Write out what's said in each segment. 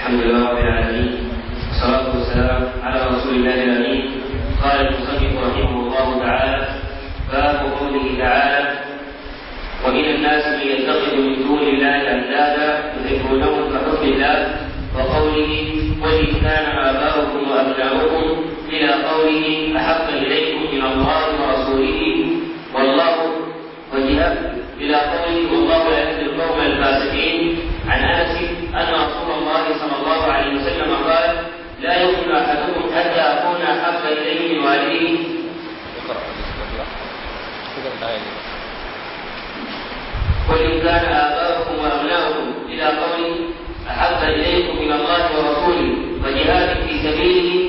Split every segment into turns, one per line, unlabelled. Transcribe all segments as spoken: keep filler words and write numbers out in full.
الحمد لله رب العالمين، والصلاة والسلام على رسول الله الأمين. قال المصنف رحمه الله تعالى: باب قوله تعالى: ومن الناس من يتخذ من دون الله أندادا يحبونهم كحب الله، وقوله: وإن كان آباؤكم وأبناؤكم، إلى قوله: أحب إليكم من الله ورسوله والله وجهه، إلى قوله: والله لا يهدي القوم الفاسقين. عن أنس أن رسول الله صلى الله عليه وسلم قال: لا يؤمن أحدكم حتى أكون أحب إليه من والده. وإن كان آباؤكم وأبناؤكم، إلى قوله: أحب إليكم من الله ورسوله وجهاد في سبيله،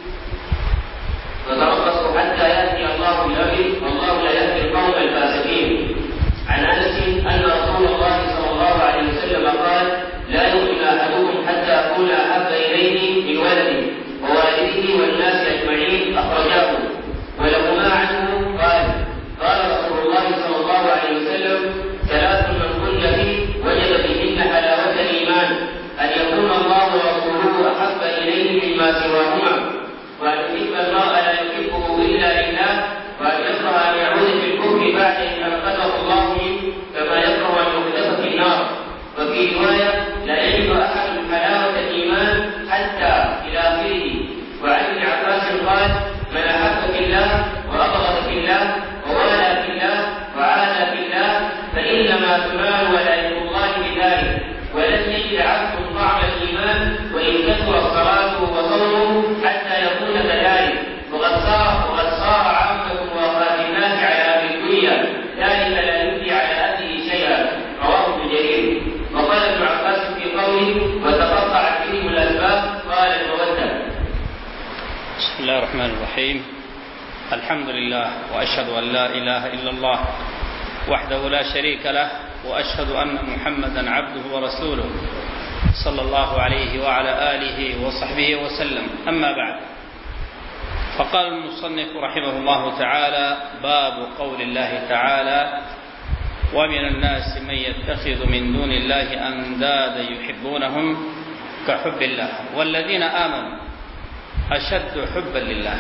فتربصوا حتى يأتي الله بأمره، والله لا يهدي القوم الفاسقين. عن أنس أن رسول الله صلى الله عليه وسلم قال: لا يؤمن أحدكم حتى أكون أحب إليه من ولده ووالده والناس أجمعين. أخرجاه. ولهما عنه قال: قال رسول الله صلى الله عليه وسلم: ثلاث من كن فيه وجد بهن حلاوة الإيمان، أن يكون الله ورسوله أحب إليه مما سواهما، وأن يحب المرء لا يحبه إلا لله، وأن يكره أن يعود في الكفر بعد إن أنقذه الله منه، كما يكره أن يقذف في النار. وفي رواية: لا يجد أحد حلاوة الإيمان حتى إلى آخره. وعن ابن عباس قال: من أحب في الله وأبغض في الله ووالى في الله وعادى في الله فإنما تنال ولاية الله بذلك. ولن يجد عبد طعم الإيمان وإن كثر صلاته وصومه حتى يكون كذلك. وقد صار وقد صار عامة وفاة الناس على أهل الدنيا، ذلك لا يؤدي على أهله شيئا. رواه ابن جرير. وقال ابن عباس في قوله: وتقطعت بهم الأسباب، قال: المودة.
بسم الله الرحمن الرحيم. الحمد لله، وأشهد أن لا إله إلا الله وحده لا شريك له، وأشهد أن محمدا عبده ورسوله صلى الله عليه وعلى آله وصحبه وسلم. أما بعد، فقال المصنف رحمه الله تعالى: باب قول الله تعالى: ومن الناس من يتخذ من دون الله أندادا يحبونهم كحب الله والذين آمنوا أشد حبا لله.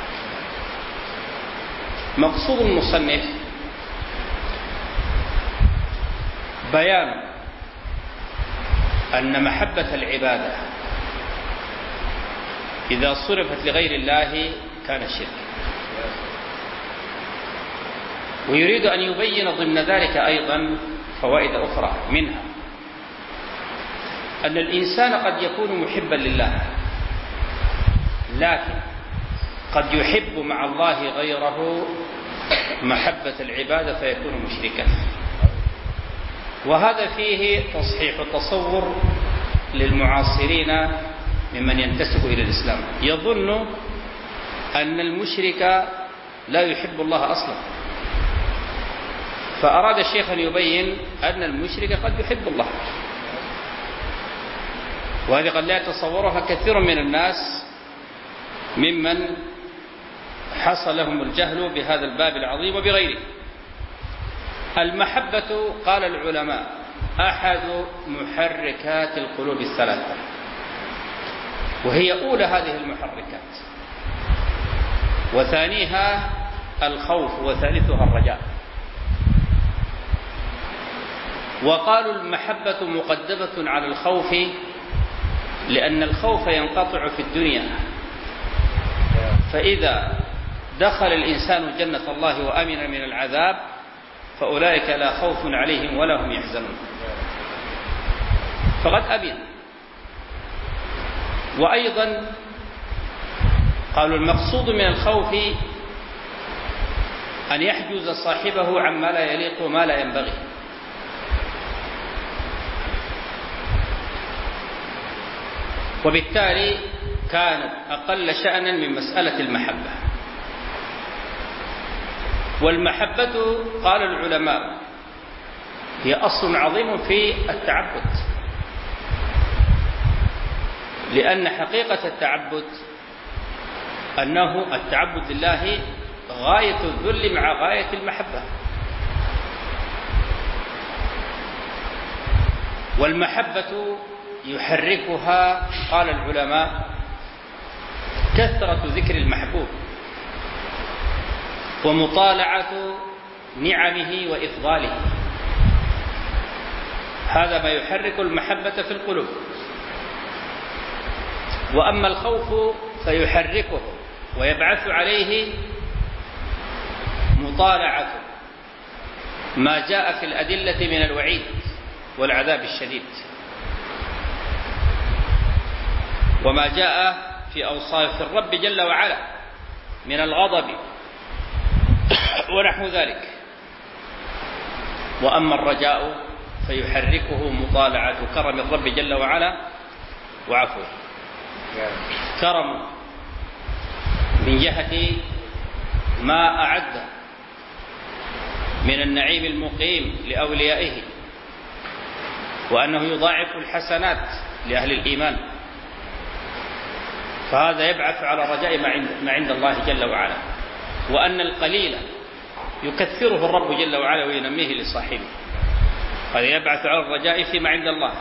مقصود المصنف بيان أن محبة العبادة إذا صرفت لغير الله كان شرك، ويريد أن يبين ضمن ذلك أيضا فوائد أخرى، منها أن الإنسان قد يكون محبا لله، لكن قد يحب مع الله غيره محبة العبادة فيكون مشركا. وهذا فيه تصحيح التصور للمعاصرين ممن ينتسب إلى الإسلام، يظن أن المشرك لا يحب الله أصلا، فأراد الشيخ أن يبين أن المشرك قد يحب الله، وهذه قد لا يتصورها كثير من الناس ممن حصل لهم الجهل بهذا الباب العظيم وبغيره. المحبة قال العلماء أحد محركات القلوب الثلاثة، وهي أولى هذه المحركات، وثانيها الخوف، وثالثها الرجاء. وقالوا المحبة مقدمة على الخوف لأن الخوف ينقطع في الدنيا، فإذا دخل الإنسان جنة الله وأمن من العذاب فأولئك لا خوف عليهم ولا هم يحزنون، فقد أمن. وأيضا قالوا المقصود من الخوف أن يحجز صاحبه عما لا يليق وما لا ينبغي، وبالتالي كانت أقل شأنا من مسألة المحبة. والمحبة قال العلماء هي أصل عظيم في التعبد، لأن حقيقة التعبد أنه التعبد لله غاية الذل مع غاية المحبة. والمحبة يحركها قال العلماء كثرة ذكر المحبوب ومطالعة نعمه وإفضاله، هذا ما يحرك المحبة في القلوب. وأما الخوف فيحركه ويبعث عليه مطالعة ما جاء في الأدلة من الوعيد والعذاب الشديد، وما جاء في أوصاف الرب جل وعلا من الغضب ونحو ذلك. وأما الرجاء فيحركه مطالعة كرم الرب جل وعلا وعفوه، كرم من جهة ما أعد من النعيم المقيم لأوليائه، وأنه يضاعف الحسنات لأهل الإيمان، فهذا يبعث على رجاء ما عند الله جل وعلا، وأن القليل يكثره الرب جل وعلا وينميه لصاحبه، هذا يبعث على الرجاء فيما عند الله.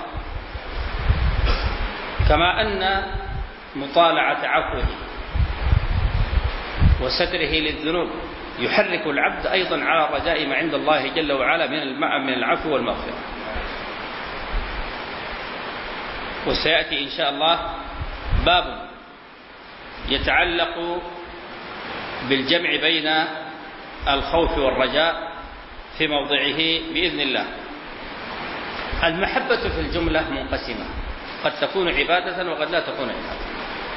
كما أن مطالعة عفوه وستره للذنوب يحرك العبد أيضا على الرجاء ما عند الله جل وعلا من العفو والمغفرة. وسيأتي إن شاء الله باب يتعلق بالجمع بين الخوف والرجاء في موضعه بإذن الله. المحبة في الجملة منقسمة، قد تكون عبادة وقد لا تكون عبادة.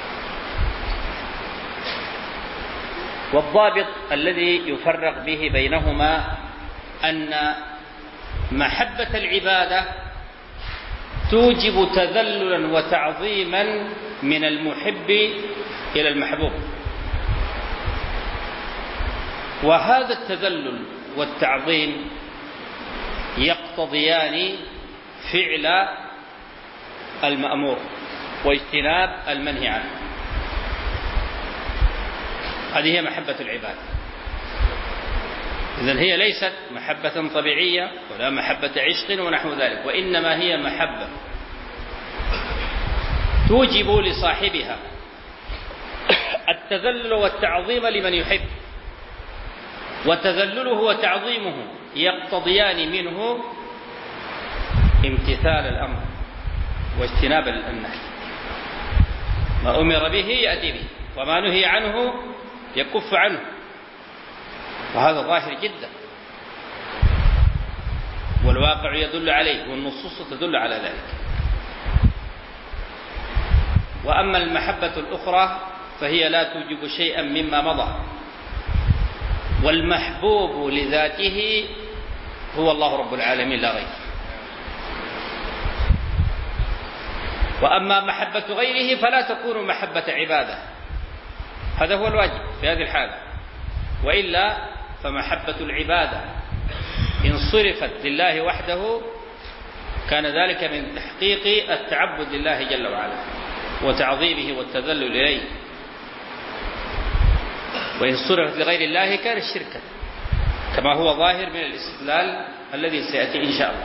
والضابط الذي يفرق به بينهما أن محبة العبادة توجب تذللا وتعظيما من المحب إلى المحبوب، وهذا التذلل والتعظيم يقتضيان فعل المأمور واجتناب المنهي عنه. هذه هي محبة العباد. إذن هي ليست محبة طبيعية ولا محبة عشق ونحو ذلك، وإنما هي محبة توجب لصاحبها التذلل والتعظيم لمن يحب، وتذلله وتعظيمه يقتضيان منه امتثال الأمر واجتناب النهي، ما أمر به يأتي به وما نهي عنه يكف عنه، وهذا ظاهر جدا والواقع يدل عليه والنصوص تدل على ذلك. وأما المحبة الأخرى فهي لا توجب شيئا مما مضى، والمحبوب لذاته هو الله رب العالمين لا غير. وأما محبة غيره فلا تكون محبة عبادة، هذا هو الواجب في هذه الحالة، وإلا فمحبة العبادة إن صرفت لله وحده كان ذلك من تحقيق التعبد لله جل وعلا وتعظيمه والتذلل إليه، وإن صرفت لغير الله كان شركا كما هو ظاهر من الاستدلال الذي سيأتي إن شاء الله.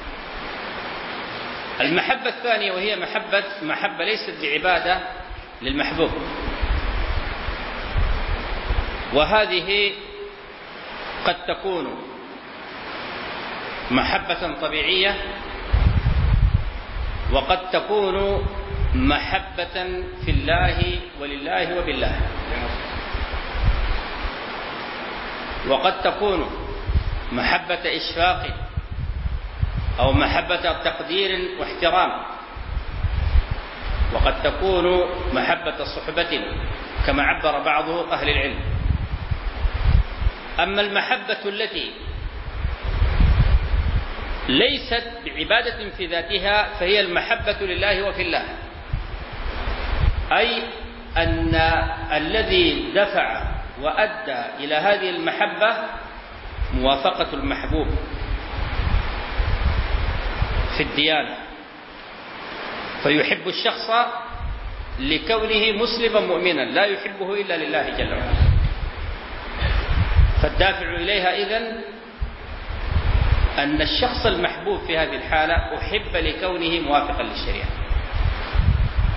المحبة الثانية وهي محبة محبة ليست بعبادة للمحبوب، وهذه قد تكون محبة طبيعية وقد تكون محبة في الله ولله وبالله، وقد تكون محبة إشفاق أو محبة تقدير واحترام، وقد تكون محبة صحبة كما عبر بعض أهل العلم. أما المحبة التي ليست بعبادة في ذاتها فهي المحبة لله وفي الله، أي أن الذي دفع وأدى إلى هذه المحبة موافقة المحبوب في الديانة، فيحب الشخص لكونه مسلما مؤمنا لا يحبه إلا لله جل وعلا، فالدافع إليها إذن أن الشخص المحبوب في هذه الحالة أحب لكونه موافقا للشريعة.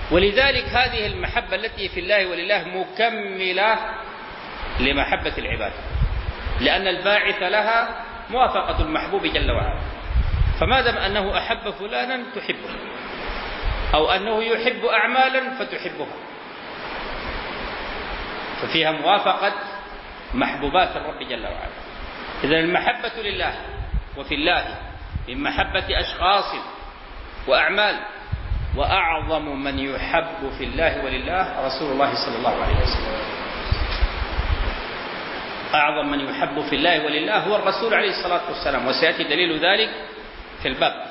ولذلك هذه المحبة التي في الله ولله مكملة لمحبة العباد، لأن الباعث لها موافقة المحبوب جل وعلا. فما دام أنه أحب فلانا تحبه، أو أنه يحب أعمالا فتحبها، ففيها موافقة محبوبات الرب جل وعلا. إذن المحبة لله وفي الله من محبة أشخاص وأعمال، وأعظم من يحب في الله ولله رسول الله صلى الله عليه وسلم. أعظم من يحب في الله ولله هو الرسول عليه الصلاة والسلام، وسيأتي دليل ذلك في الباب.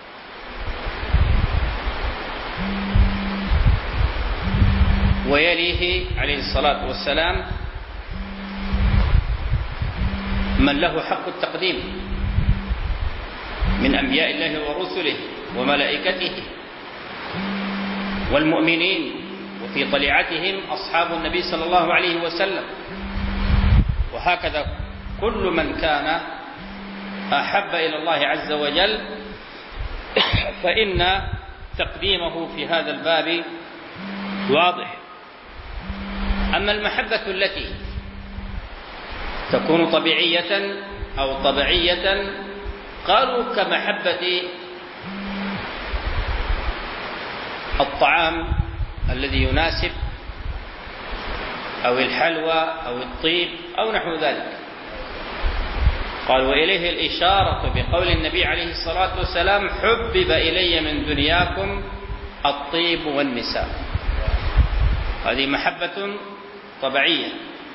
ويليه عليه الصلاة والسلام من له حق التقديم من أنبياء الله ورسله وملائكته والمؤمنين، وفي طليعتهم أصحاب النبي صلى الله عليه وسلم. وهكذا كل من كان أحب إلى الله عز وجل فإن تقديمه في هذا الباب واضح. أما المحبة التي تكون طبيعية أو طبيعية قالوا كمحبة الطعام الذي يناسب، أو الحلوى أو الطيب أو نحو ذلك. قال وإليه الإشارة بقول النبي عليه الصلاة والسلام حبب إلي من دنياكم الطيب والنساء. هذه محبة طبيعية.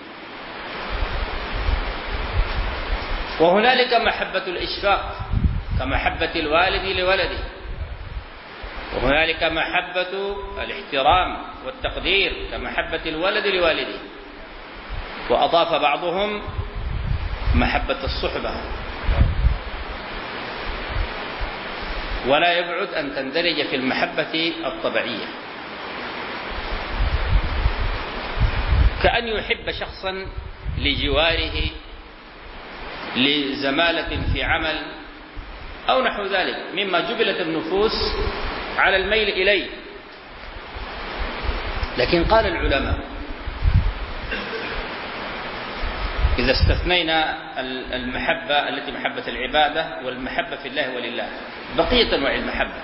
وهنالك محبة الإشفاق كمحبة الوالد لولده، وهنالك محبة الاحترام والتقدير كمحبة الولد لوالده. وأضاف بعضهم محبة الصحبة، ولا يبعد أن تندرج في المحبة الطبيعية، كأن يحب شخصا لجواره لزمالة في عمل أو نحو ذلك مما جبلت النفوس على الميل إليه. لكن قال العلماء إذا استثنينا المحبة التي محبة العبادة والمحبة في الله ولله، بقية أنواع المحبة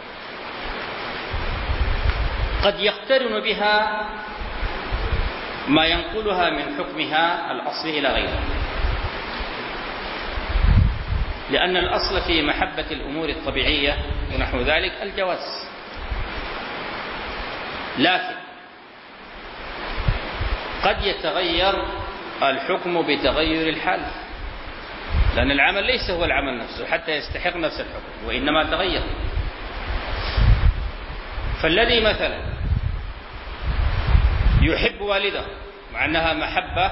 قد يقترن بها ما ينقلها من حكمها الأصلي إلى غيره، لأن الأصل في محبة الأمور الطبيعية ونحو ذلك الجواز. لكن قد يتغير الحكم بتغير الحال، لأن العمل ليس هو العمل نفسه حتى يستحق نفس الحكم، وإنما تغير. فالذي مثلا يحب والده مع أنها محبة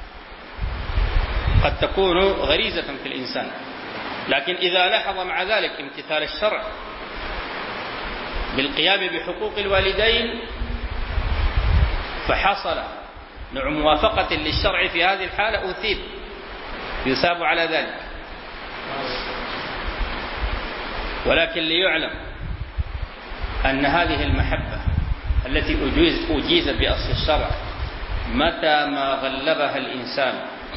قد تكون غريزة في الإنسان، لكن إذا لاحظ مع ذلك امتثال الشرع بالقيام بحقوق الوالدين فحصل نوع موافقة للشرع في هذه الحالة أثيب، يثاب على ذلك. ولكن ليعلم أن هذه المحبة التي أجيز أجيزت بأصل الشرع متى ما غلبها الإنسان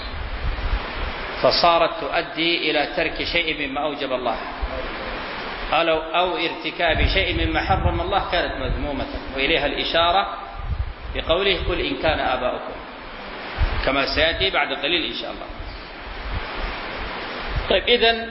فصارت تؤدي إلى ترك شيء مما أوجب الله أو, أو ارتكاب شيء مما حرم الله كانت مذمومة. وإليها الإشارة بقوله قل إن كان آباؤكم، كما سيأتي بعد قليل إن شاء الله. طيب، إذن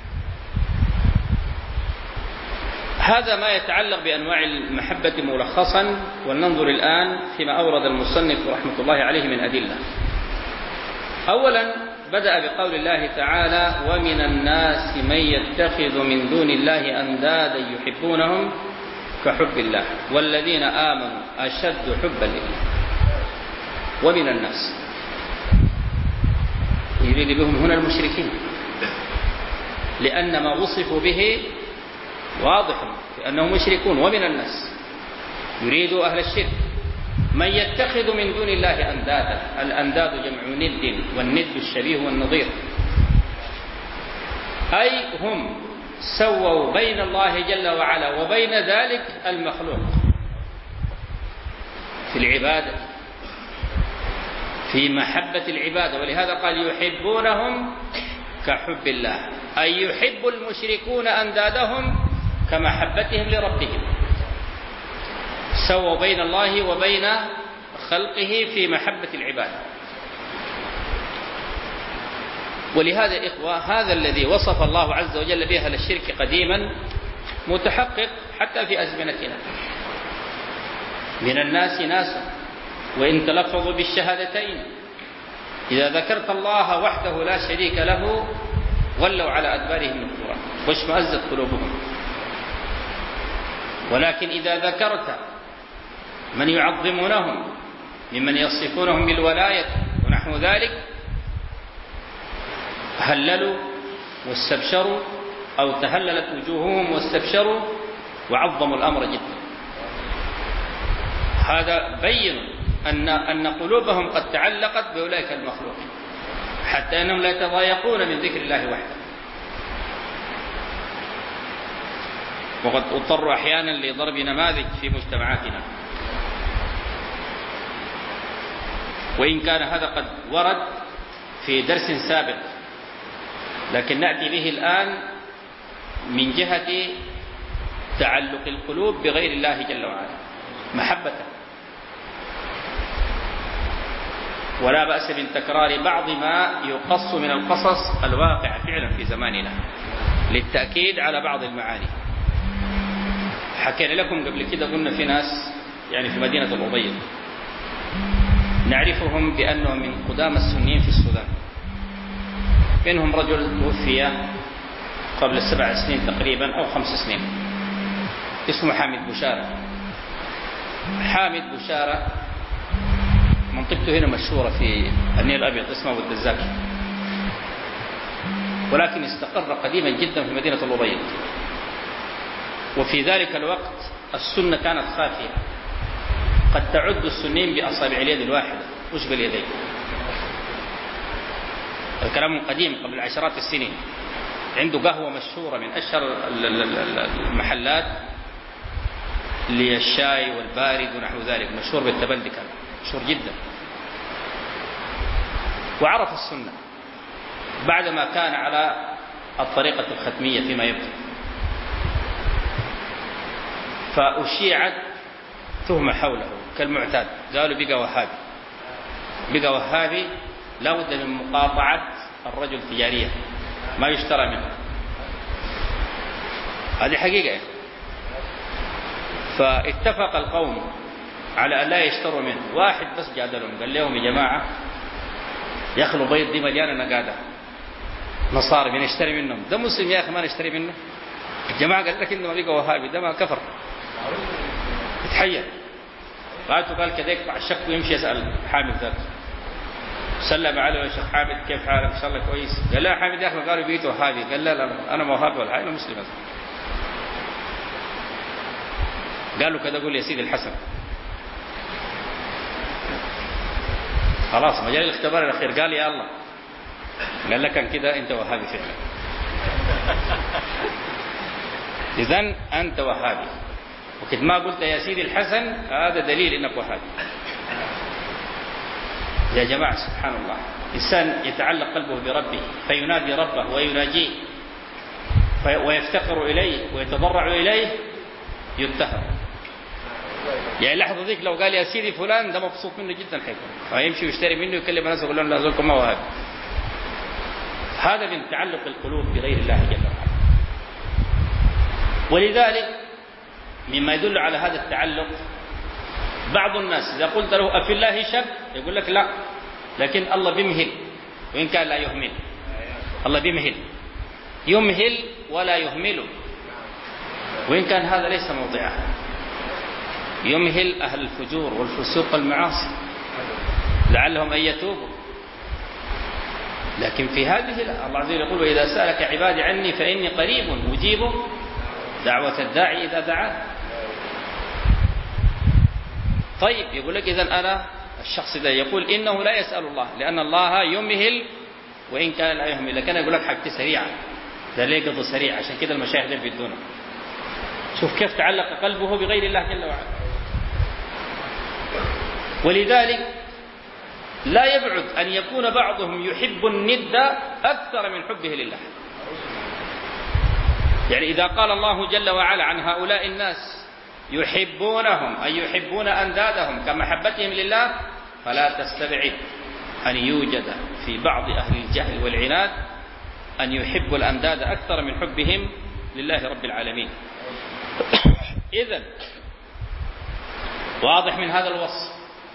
هذا ما يتعلق بأنواع المحبة ملخصا. ولننظر الآن فيما أورد المصنف رحمة الله عليه من أدلة. أولا بدأ بقول الله تعالى ومن الناس من يتخذ من دون الله أندادا يحبونهم كحب الله والذين آمنوا أشد حبا لله. ومن الناس يريد بهم هنا المشركين، لأن ما وصفوا به واضح أنهم مشركون. ومن الناس يريد أهل الشرك من يتخذ من دون الله أندادا. الأنداد جمع ند، والند الشبيه والنظير، أي هم سووا بين الله جل وعلا وبين ذلك المخلوق في العبادة، في محبة العبادة. ولهذا قال يحبونهم كحب الله، أي يحب المشركون أندادهم كمحبتهم لربهم. سووا بين الله وبين خلقه في محبة العبادة. ولهذا إخوة هذا الذي وصف الله عز وجل به أهل الشرك قديما متحقق حتى في أزمنتنا. من الناس ناس وإن تلفظوا بالشهادتين إذا ذكرت الله وحده لا شريك له ولوا على أدبارهم نفورا واشمأزت قلوبهم. ولكن إذا ذكرت من يعظمونهم ممن يصفونهم بالولاية ونحو ذلك هللوا واستبشروا أو تهللت وجوههم واستبشروا وعظموا الأمر جدا. هذا بين أن أن قلوبهم قد تعلقت بأولئك المخلوقين حتى أنهم لا يتضايقون من ذكر الله وحده. وقد اضطر أحيانا لضرب نماذج في مجتمعاتنا، وإن كان هذا قد ورد في درس سابق، لكن نأتي به الآن من جهة تعلق القلوب بغير الله جل وعلا محبة. ولا بأس من تكرار بعض ما يقص من القصص الواقع فعلا في زماننا للتأكيد على بعض المعاني. حكينا لكم قبل كده، قلنا في ناس يعني في مدينة الأبيض نعرفهم بأنهم من قدام السنيين في السودان. منهم رجل توفي قبل سبع سنين تقريبا أو خمس سنين اسمه حامد بوشارة. حامد بوشارة منطقته هنا مشهورة في النيل الأبيض اسمه الدزاكي، ولكن استقر قديما جدا في مدينة الأبيض. وفي ذلك الوقت السنة كانت خافية، قد تعد السنين بأصابع اليد الواحدة مش باليدين. الكلام قديم قبل عشرات السنين. عنده قهوة مشهورة من أشهر المحلات للشاي والبارد ونحو ذلك، مشهور بالتبلدكة، مشهور جدا. وعرف السنة بعدما كان على الطريقة الختمية فيما يبدو، فأشيعت تهمة حوله كالمعتاد. قالوا بقى وهابي، بقى وهابي لا بد من مقاطعة الرجل تجاريا، ما يشترى منه. هذه حقيقة. فاتفق القوم على أن لا يشتروا منه. واحد بس جادلهم قال لهم يا جماعة يخلوا بيض دي مليانة نقادة نصارى بنشتري منهم، ده مسلم يا أخي ما نشتري منه. الجماعة قال لك إنه بقى وهابي، ده ما كفر يتحير. قالوا قال كذا يقطع الشك ويمشي يسأل حامد ذاته، سلم عليه يا شيخ حامد كيف حالك ان شاء الله كويس؟ قال لا حامد يا اخي قالوا بيت وهابي. قال لا لا انا ما وهابي ولا انا مسلم. قالوا كذا قول يا سيدي الحسن. خلاص مجال الاختبار الاخير قال يا الله، قال لك كان كده انت وهابي فعلا. اذن انت وهابي، وكد ما قلت يا سيدي الحسن هذا دليل انك وهابي. يا جماعة سبحان الله، إنسان يتعلق قلبه بربه فينادي ربه ويناجيه ويفتقر إليه ويتضرع إليه يتهم. يعني لحظة ذيك لو قال يا سيدي فلان ده مبسوط منه جدا حيكون، فيمشي ويشتري منه ويكلم الناس ويقول لهم لا زولكم ما وهابي. هذا من تعلق القلوب بغير الله جل وعلا. ولذلك مما يدل على هذا التعلق بعض الناس إذا قلت له أفي الله شك يقول لك لا، لكن الله بيمهل وإن كان لا يهمل. الله بيمهل، يمهل ولا يهمل، وإن كان هذا ليس موضعه. يمهل أهل الفجور والفسوق والمعاصي لعلهم أن يتوبوا، لكن في هذه لا. الله عز وجل يقول وإذا سألك عبادي عني فإني قريب أجيب دعوة الداعي إذا دعاه. طيب يقول لك إذن أنا الشخص ده يقول إنه لا يسأل الله لأن الله يمهل وإن كان لا يهمل، لكن يقول لك حاجتي سريعة، ده ليه قضى سريع، عشان كده المشايخ دول بيدونا. شوف كيف تعلق قلبه بغير الله جل وعلا. ولذلك لا يبعد أن يكون بعضهم يحب الند أكثر من حبه لله. يعني إذا قال الله جل وعلا عن هؤلاء الناس يحبونهم أي يحبون أندادهم كمحبتهم لله، فلا تستبعد أن يوجد في بعض أهل الجهل والعناد أن يحبوا الأنداد أكثر من حبهم لله رب العالمين. إذن واضح من هذا الوصف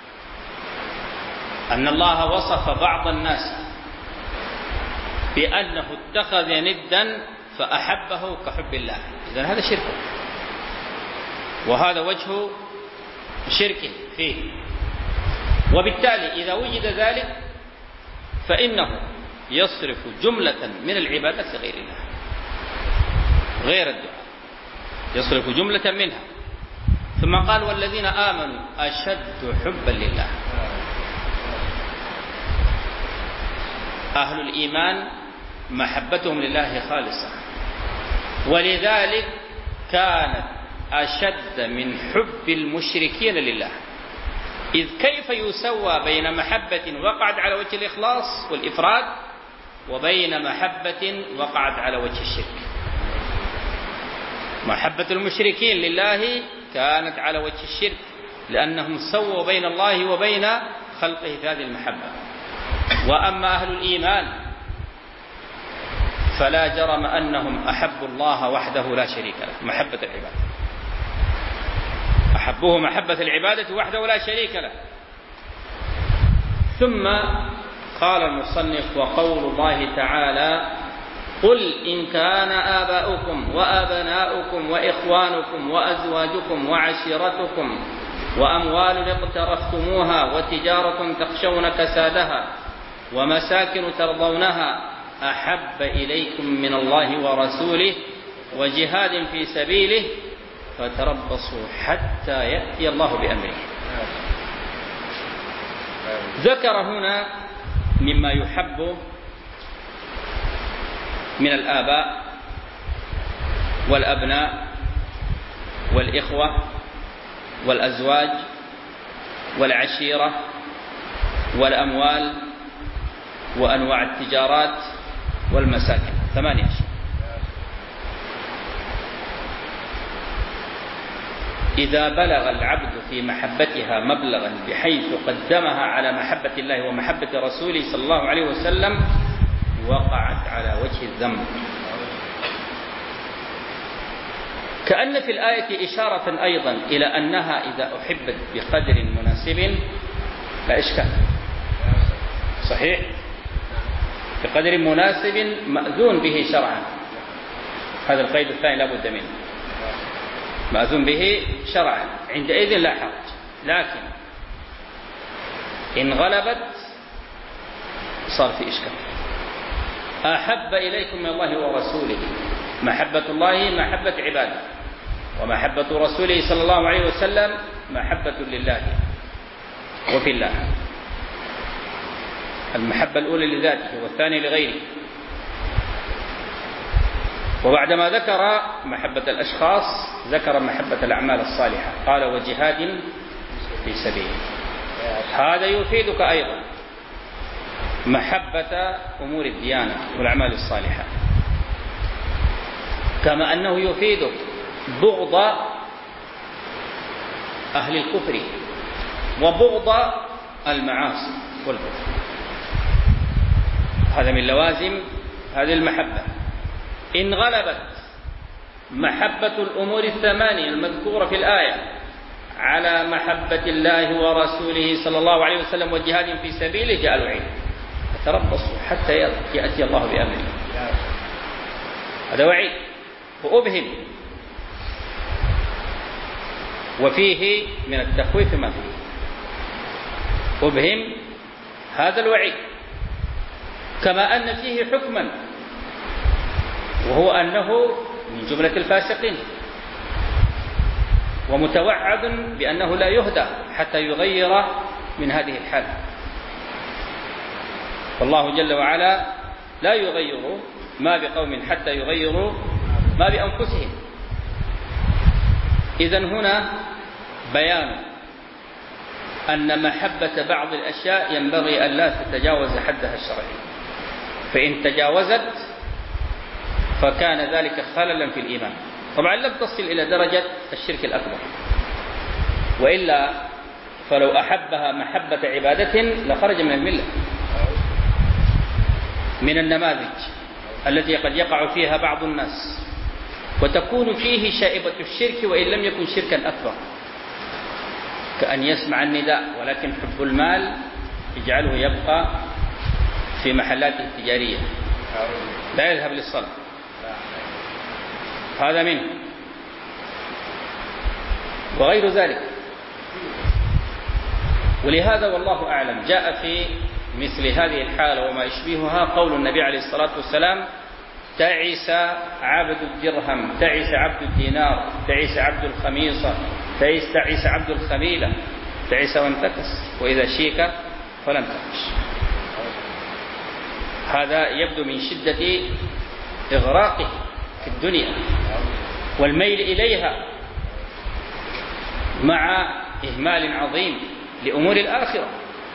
أن الله وصف بعض الناس بأنه اتخذ ندا فأحبه كحب الله. إذن هذا شرك، وهذا وجه شرك فيه. وبالتالي إذا وجد ذلك فإنه يصرف جملة من العبادة لغير الله، غير الدعاء يصرف جملة منها. ثم قال والذين آمنوا أشد حبا لله. أهل الإيمان محبتهم لله خالصة، ولذلك كانت أشد من حب المشركين لله. إذ كيف يسوى بين محبة وقعت على وجه الإخلاص والإفراد وبين محبة وقعت على وجه الشرك؟ محبة المشركين لله كانت على وجه الشرك، لأنهم سووا بين الله وبين خلقه في هذه المحبة. وأما أهل الإيمان فلا جرم أنهم أحبوا الله وحده لا شريك له، محبة العبادة، أحبوه محبة العبادة وحده لا شريك له. ثم قال المصنف وقول الله تعالى قل إن كان آباؤكم وأبناؤكم وإخوانكم وأزواجكم وعشيرتكم وأموال اقترفتموها وتجارة تخشون كسادها ومساكن ترضونها أحب إليكم من الله ورسوله وجهاد في سبيله فتربصوا حتى يأتي الله بأمره. ذكر هنا مما يحب من الآباء والأبناء والإخوة والأزواج والعشيرة والأموال وأنواع التجارات والمساكن، ثمانية أشياء. إذا بلغ العبد في محبتها مبلغا بحيث قدمها على محبة الله ومحبة رسوله صلى الله عليه وسلم وقعت على وجه الذنب. كأن في الآية إشارة أيضا إلى أنها إذا أحبت بقدر مناسب لا إشكال، صحيح، بقدر مناسب مأذون به شرعا. هذا القيد الثاني لا بد منه، مأذون به شرعا، عندئذ لا حرج. لكن إن غلبت صار في إشكال. أحب إليكم من الله ورسوله، محبة الله محبة عباده، ومحبة رسوله صلى الله عليه وسلم محبة لله وفي الله. المحبة الأولى لذاته والثانية لغيره. وبعدما ذكر محبة الأشخاص ذكر محبة الأعمال الصالحة، قال وجهاد في سبيله. هذا يفيدك أيضا محبة أمور الديانة والأعمال الصالحة، كما أنه يفيدك بغض أهل الكفر وبغض المعاصي والكفر. هذا من لوازم هذه المحبة. إن غلبت محبة الأمور الثمانية المذكورة في الآية على محبة الله ورسوله صلى الله عليه وسلم والجهاد في سبيله جاء الوعيد فتربصوا حتى يأتي الله بأمره. هذا وعيد وأبهم، وفيه من التخويف ما فيه. أبهم هذا الوعيد، كما أن فيه حكما وهو أنه من جملة الفاسقين، ومتوعد بأنه لا يهدى حتى يغير من هذه الحال. فالله جل وعلا لا يغير ما بقوم حتى يغيروا ما بأنفسهم. إذن هنا بيان أن محبة بعض الأشياء ينبغي أن لا تتجاوز حدها الشرعي، فإن تجاوزت فكان ذلك خللا في الإيمان. طبعا لم تصل إلى درجة الشرك الأكبر، وإلا فلو أحبها محبة عبادة لخرج من الملة. من النماذج التي قد يقع فيها بعض الناس وتكون فيه شائبة الشرك وإن لم يكن شركا أكبر، كأن يسمع النداء ولكن حب المال يجعله يبقى في محلاته التجارية لا يذهب للصلاة، هذا منه، وغير ذلك. ولهذا والله أعلم جاء في مثل هذه الحالة وما يشبهها قول النبي عليه الصلاة والسلام: تعس عبد الدرهم، تعس عبد الدينار، تعس عبد الخميصة، تعس, تعس عبد الخميلة، تعس وانتكس، وإذا شيك فلن تخش. هذا يبدو من شدة إغراقه في الدنيا والميل إليها مع إهمال عظيم لأمور الآخرة.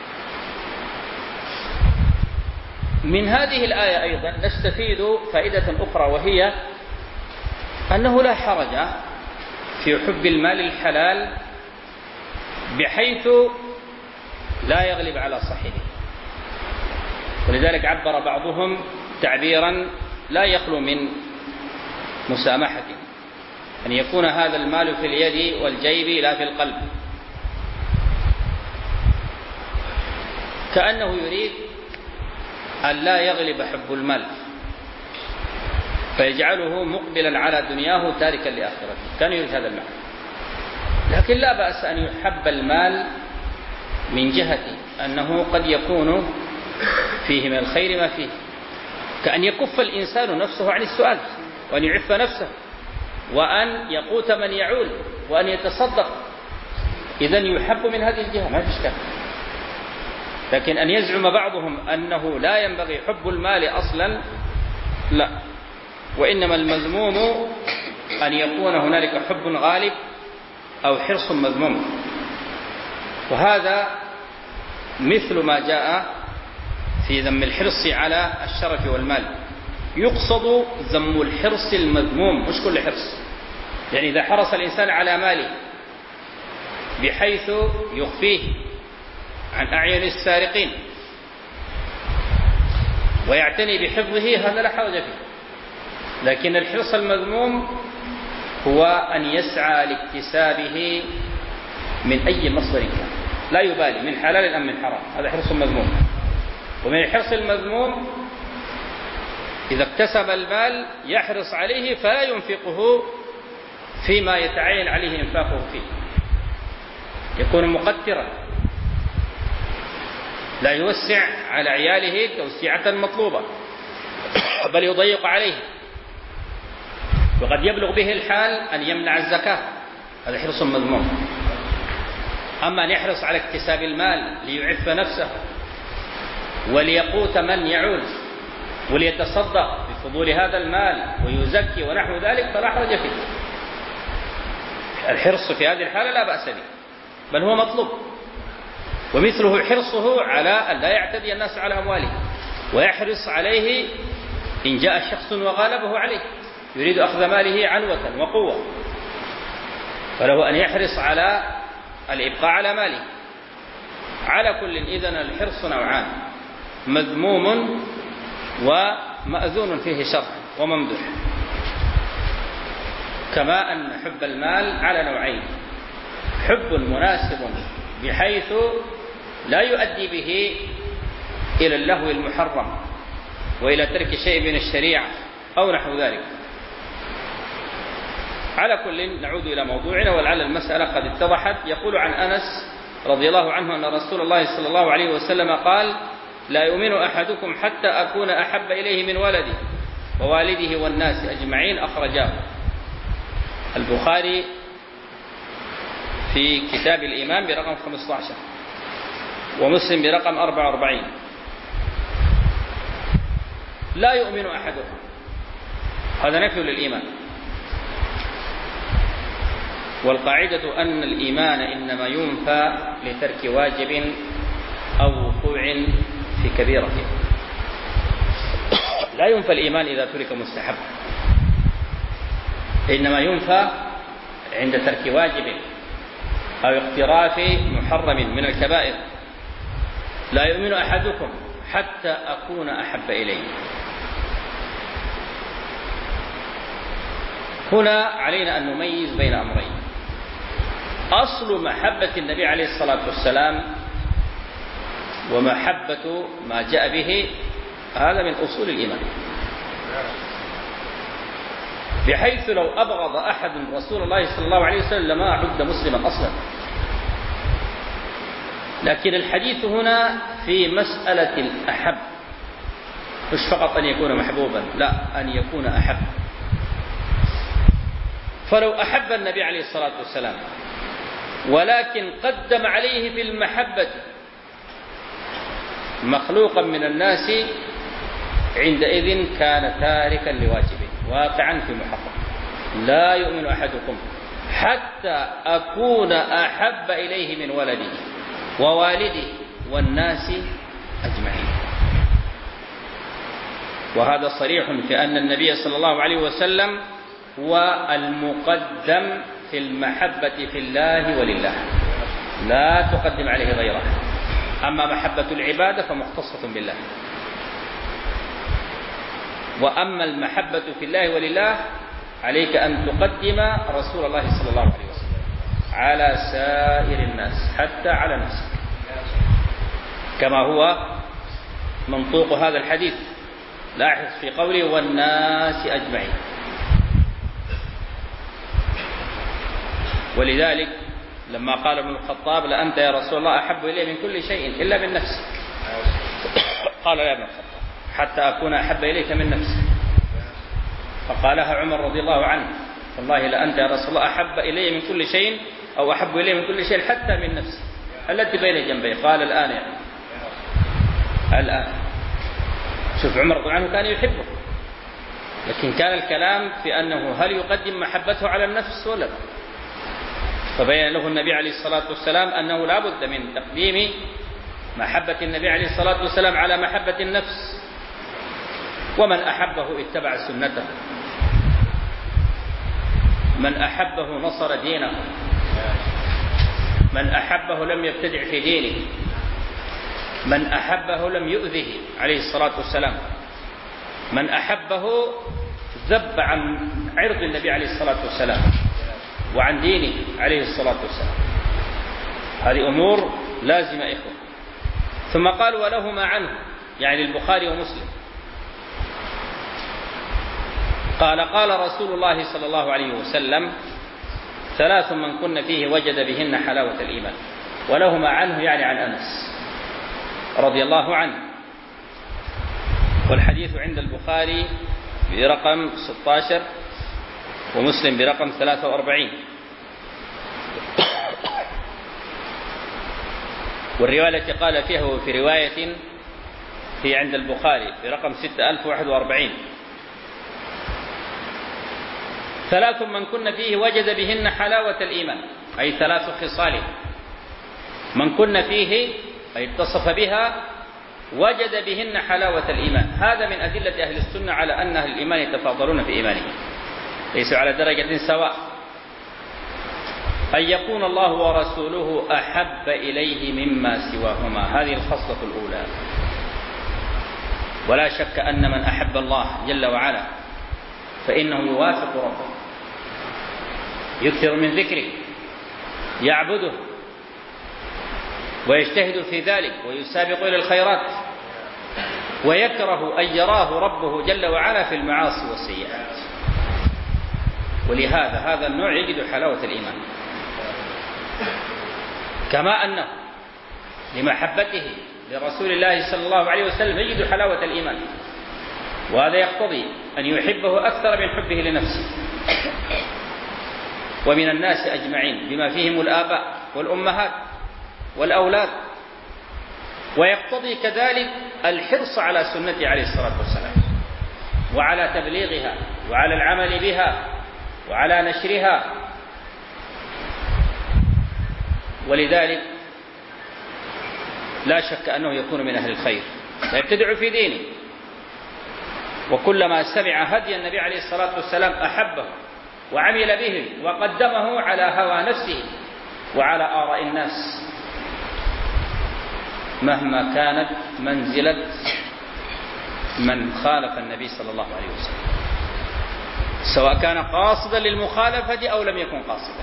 من هذه الآية أيضا نستفيد فائدة أخرى، وهي أنه لا حرج في حب المال الحلال بحيث لا يغلب على صاحبه. ولذلك عبر بعضهم تعبيرا لا يخلو من مسامحة، أن يكون هذا المال في اليد والجيب لا في القلب، كأنه يريد أن لا يغلب حب المال فيجعله مقبلا على دنياه تاركا لآخرته، كان يريد هذا المال. لكن لا بأس أن يحب المال من جهة أنه قد يكون فيه من الخير ما فيه، كأن يكف الإنسان نفسه عن السؤال وأن يعف نفسه وأن يقوت من يعول وأن يتصدق، إذن يحب من هذه الجهة ما في إشكال. لكن أن يزعم بعضهم أنه لا ينبغي حب المال أصلا، لا، وإنما المذموم أن يكون هنالك حب غالب أو حرص مذموم، وهذا مثل ما جاء في ذم الحرص على الشرف والمال. يقصد ذم الحرص المذموم، مش كل حرص. يعني إذا حرص الإنسان على ماله بحيث يخفيه عن أعين السارقين ويعتني بحفظه، هذا لا حرج فيه. لكن الحرص المذموم هو أن يسعى لاكتسابه من أي مصدر كان، لا يبالي من حلال أم من حرام، هذا حرص مذموم. ومن الحرص المذموم إذا اكتسب المال يحرص عليه فلا ينفقه فيما يتعين عليه إنفاقه فيه، يكون مقترا، لا يوسع على عياله توسعة مطلوبة بل يضيق عليه، وقد يبلغ به الحال أن يمنع الزكاة، هذا حرص مذموم. أما أن يحرص على اكتساب المال ليعف نفسه وليقوت من يعول وليتصدق بفضول هذا المال ويزكي ونحو ذلك فلا حرج فيه. الحرص في هذه الحالة لا بأس به، بل هو مطلوب. ومثله حرصه على أن لا يعتدي الناس على أمواله، ويحرص عليه إن جاء شخص وغالبه عليه يريد أخذ ماله عنوة وقوة، فله أن يحرص على الإبقاء على ماله. على كل إذن الحرص نوعان: مذموم ومأذون فيه شرعا وممدوح. كما أن حب المال على نوعين: حب مناسب بحيث لا يؤدي به إلى اللهو المحرم وإلى ترك شيء من الشريعة أو نحو ذلك. على كل نعود إلى موضوعنا ولعل المسألة قد اتضحت. يقول عن أنس رضي الله عنه أن رسول الله صلى الله عليه وسلم قال: لا يؤمن أحدكم حتى أكون أحب إليه من ولده ووالده والناس أجمعين. أخرجاه البخاري في كتاب الإيمان برقم خمسة عشر ومسلم برقم أربعة وأربعين. لا يؤمن أحدكم، هذا نفي للإيمان. والقاعدة أن الإيمان إنما ينفى لترك واجب أو وقوع في كبيرة، لا ينفى الإيمان إذا ترك مستحب، إنما ينفى عند ترك واجب أو اقتراف محرم من الكبائر. لا يؤمن أحدكم حتى أكون أحب إليه. هنا علينا أن نميز بين أمرين: أصل محبة النبي عليه الصلاة والسلام ومحبة ما جاء به، هذا من أصول الإيمان، بحيث لو أبغض أحد رسول الله صلى الله عليه وسلم لما عد مسلما أصلا. لكن الحديث هنا في مسألة الأحب، مش فقط أن يكون محبوبا، لا، أن يكون أحب. فلو أحب النبي عليه الصلاة والسلام ولكن قدم عليه في المحبة مخلوقا من الناس، عندئذ كان تاركا لواجبه واقعا في محرم. لا يؤمن أحدكم حتى أكون أحب إليه من ولده ووالده والناس أجمعين. وهذا صريح في أن النبي صلى الله عليه وسلم هو المقدم في المحبة في الله ولله، لا تقدم عليه غيره. أما محبة العبادة فمختصة بالله، وأما المحبة في الله ولله عليك أن تقدم رسول الله صلى الله عليه وسلم على سائر الناس حتى على نفسك، كما هو منطوق هذا الحديث. لاحظ في قوله والناس أجمعين. ولذلك لما قال ابن الخطاب لأنت يا رسول الله أحب إلي من كل شيء إلا من نفسك، قال يا ابن الخطاب حتى أكون أحب إليك من نفسك. فقالها عمر رضي الله عنه والله لأنت يا رسول الله أحب إلي من كل شيء أو أحب إلي من كل شيء حتى من نفسي التي بين جنبي. قال الآن يعني الآن شوف عمر رضي الله عنه كان يحبه، لكن كان الكلام في أنه هل يقدم محبته على النفس ولا لا. فبين له النبي عليه الصلاة والسلام أنه لا بد من تقديم محبة النبي عليه الصلاة والسلام على محبة النفس. ومن أحبه اتبع سنته، من أحبه نصر دينه، من أحبه لم يبتدع في دينه، من أحبه لم يؤذه عليه الصلاة والسلام، من أحبه ذب عن عرض النبي عليه الصلاة والسلام وعن دينه عليه الصلاة والسلام. هذه أمور لازمة إخوة. ثم قال ولهما عنه، يعني البخاري ومسلم، قال قال رسول الله صلى الله عليه وسلم ثلاث من كن فيه وجد بهن حلاوة الإيمان. ولهما عنه يعني عن أنس رضي الله عنه. والحديث عند البخاري برقم ستة عشر ومسلم برقم ثلاثة وأربعين. والرواية التي قال فيها وفي رواية في عند البخاري برقم ستة ألف وواحد وأربعين. ثلاث من كن فيه وجد بهن حلاوة الإيمان، أي ثلاث خصال من كن فيه أي اتصف بها وجد بهن حلاوة الإيمان. هذا من أدلة أهل السنة على أن أهل الإيمان يتفاضلون في إيمانهم، ليسوا على درجة سواء. أن يكون الله ورسوله أحب إليه مما سواهما، هذه الخصلة الأولى. ولا شك أن من أحب الله جل وعلا فإنه يوافق ربه، يكثر من ذكره، يعبده ويجتهد في ذلك ويسابق إلى الخيرات، ويكره أن يراه ربه جل وعلا في المعاصي والسيئات. ولهذا هذا النوع يجد حلاوة الإيمان، كما أنه لمحبته لرسول الله صلى الله عليه وسلم يجد حلاوة الإيمان. وهذا يقتضي أن يحبه أكثر من حبه لنفسه ومن الناس أجمعين بما فيهم الآباء والأمهات والأولاد. ويقتضي كذلك الحرص على سنته عليه الصلاة والسلام وعلى تبليغها وعلى العمل بها وعلى نشرها ولذلك لا شك أنه يكون من أهل الخير، لا يبتدع في دينه، وكلما سمع هدي النبي عليه الصلاة والسلام أحبه وعمل به وقدمه على هوى نفسه وعلى آراء الناس مهما كانت منزلة من خالف النبي صلى الله عليه وسلم، سواء كان قاصدا للمخالفة أو لم يكن قاصدا،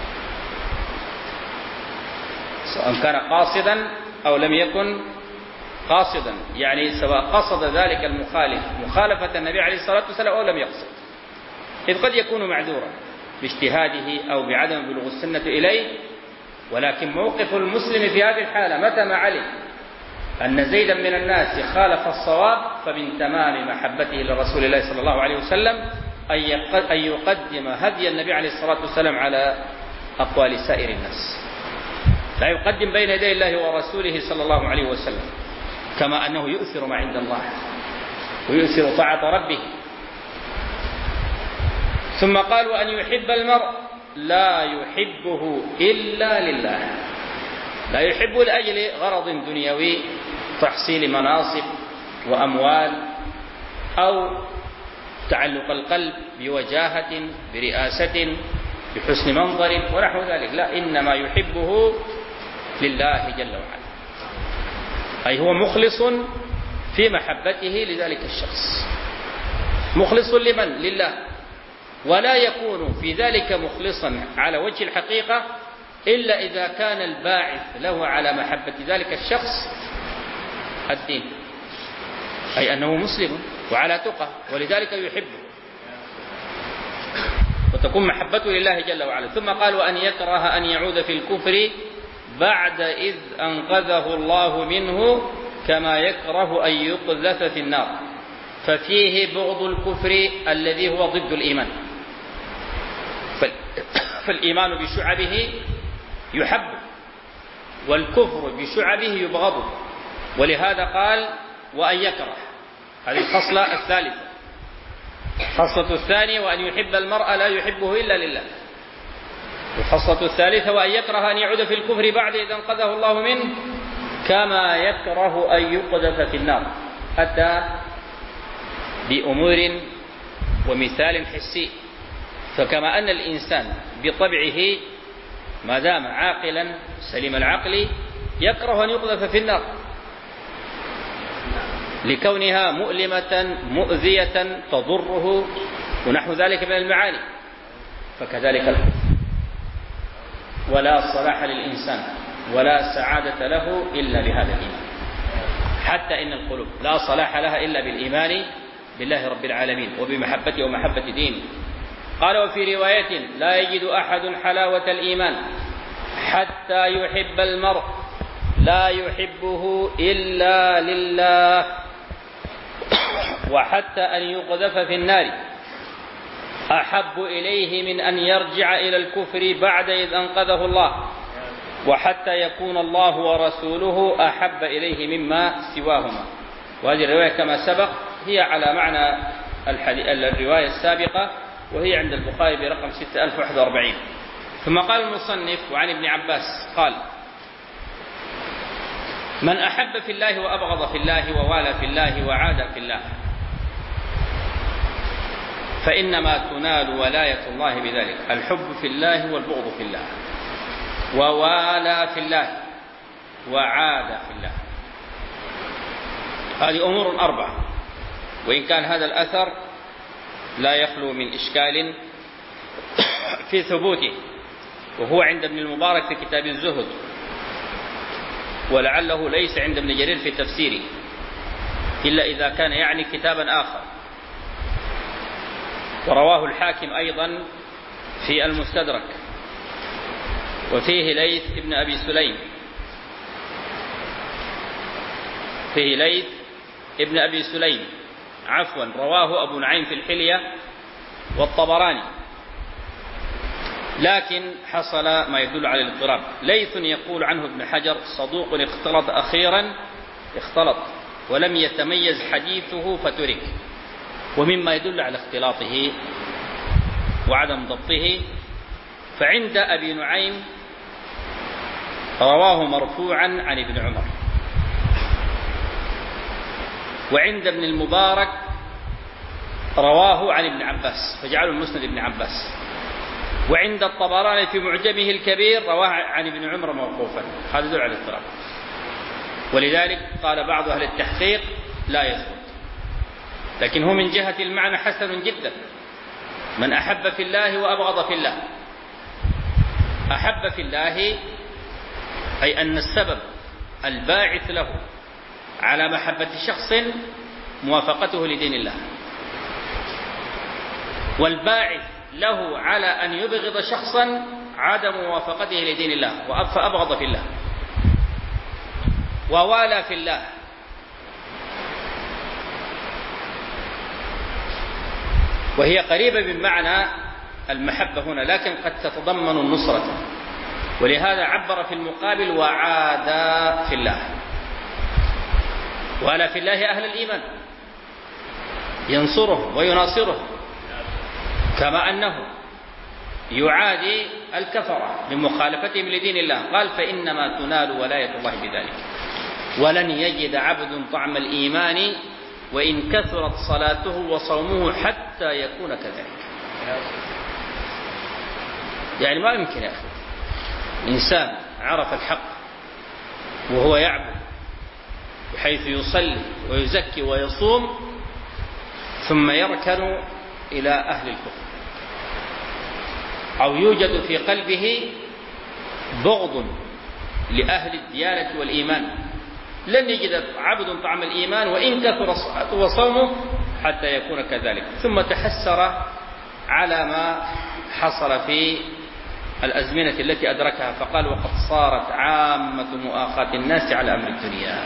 سواء كان قاصدا أو لم يكن قاصدا، يعني سواء قصد ذلك المخالف مخالفة النبي عليه الصلاة والسلام أو لم يقصد، إذ قد يكون معذورا باجتهاده أو بعدم بلوغ السنة إليه، ولكن موقف المسلم في هذه الحالة متى ما علم أن زيدا من الناس خالف الصواب فمن تمام محبته لرسول الله صلى الله عليه وسلم أن يقدم هدي النبي عليه الصلاة والسلام على أقوال سائر الناس، لا يقدم بين يدي الله ورسوله صلى الله عليه وسلم، كما أنه يؤثر ما عند الله ويؤثر طاعة ربه. ثم قال: وأن يحب المرء لا يحبه إلا لله، لا يحب لأجل غرض دنيوي، تحصيل مناصب وأموال، أو تعلق القلب بوجاهة برئاسة بحسن منظر ونحو ذلك، لا، إنما يحبه لله جل وعلا، أي هو مخلص في محبته لذلك الشخص، مخلص لمن؟ لله، ولا يكون في ذلك مخلصا على وجه الحقيقة إلا إذا كان الباعث له على محبة ذلك الشخص الدين، أي أنه مسلم وعلى تقى ولذلك يحبه وتكون محبته لله جل وعلا. ثم قال: وأن يكره أن يعود في الكفر بعد إذ أنقذه الله منه كما يكره أن يقذف في النار، ففيه بغض الكفر الذي هو ضد الإيمان، فالإيمان بشعبه يحب والكفر بشعبه يبغض، ولهذا قال: وأن يكره، هذه الخصلة الثالثة. الخصلة الثانية: وأن يحب المرء لا يحبه إلا لله. الخصلة الثالثة: وأن يكره أن يعود في الكفر بعد إذا انقذه الله منه كما يكره أن يقذف في النار. أتى بأمور ومثال حسي، فكما أن الإنسان بطبعه ما دام عاقلا سليم العقل يكره أن يقذف في النار لكونها مؤلمة مؤذية تضره ونحو ذلك من المعاني، فكذلك الكفر. ولا صلاح للإنسان ولا سعادة له إلا بهذا الإيمان، حتى إن القلوب لا صلاح لها إلا بالإيمان بالله رب العالمين وبمحبته ومحبة دينه. قال: وفي رواية: لا يجد أحد حلاوة الإيمان حتى يحب المرء لا يحبه إلا لله، وحتى أن يقذف في النار أحب إليه من أن يرجع إلى الكفر بعد إذ أنقذه الله، وحتى يكون الله ورسوله أحب إليه مما سواهما. وهذه الرواية كما سبق هي على معنى الرواية السابقة، وهي عند البخاري برقم ستة آلاف وواحد وأربعين. ثم قال المصنف: وعن ابن عباس قال: من أحب في الله وأبغض في الله ووالى في الله وعاد في الله فإنما تنال ولاية الله بذلك، الحب في الله والبغض في الله ووالى في الله وعاد في الله. هذه أمور أربعة، وإن كان هذا الأثر لا يخلو من إشكال في ثبوته، وهو عند ابن المبارك في كتاب الزهد، ولعله ليس عند ابن جرير في تفسيره إلا إذا كان يعني كتابا آخر. ورواه الحاكم أيضا في المستدرك، وفيه ليث ابن أبي سليم فيه ليث ابن أبي سليم عفوا رواه أبو نعيم في الحلية والطبراني، لكن حصل ما يدل على الاضطراب. ليث يقول عنه ابن حجر: صدوق اختلط أخيرا اختلط ولم يتميز حديثه فترك. ومما يدل على اختلاطه وعدم ضبطه، فعند أبي نعيم رواه مرفوعا عن ابن عمر. وعند ابن المبارك رواه عن ابن عباس فجعلوا المسند ابن عباس. وعند الطبراني في معجمه الكبير رواه عن ابن عمر موقوفا. هذا يدل على الاضطراب، ولذلك قال بعض أهل التحقيق لا يثبت، لكن هو من جهة المعنى حسن جدا. من أحب في الله وأبغض في الله. أحب في الله أي أن السبب الباعث له على محبة شخص موافقته لدين الله، والباعث له على أن يبغض شخصا عدم موافقته لدين الله فأبغض في الله. ووالى في الله، وهي قريبة من معنى المحبة هنا، لكن قد تتضمن النصرة، ولهذا عبر في المقابل وعادى في الله. والى في الله أهل الإيمان ينصره ويناصره، كما أنه يعادي الكفرة بمخالفتهم لدين الله. قال فإنما تنال ولاية الله بذلك، ولن يجد عبد طعم الإيمان وإن كثرت صلاته وصومه حتى يكون كذلك. يعني ما يمكن يا أخي إنسان عرف الحق وهو يعبد بحيث يصلي ويزكي ويصوم ثم يركن إلى أهل الكفر، أو يوجد في قلبه بغض لأهل الديانة والإيمان. لن يجد عبد طعم الإيمان وإن كثر صلاته وصومه حتى يكون كذلك. ثم تحسر على ما حصل في الأزمنة التي أدركها، فقال وقد صارت عامة مؤاخاة الناس على أمر الدنيا،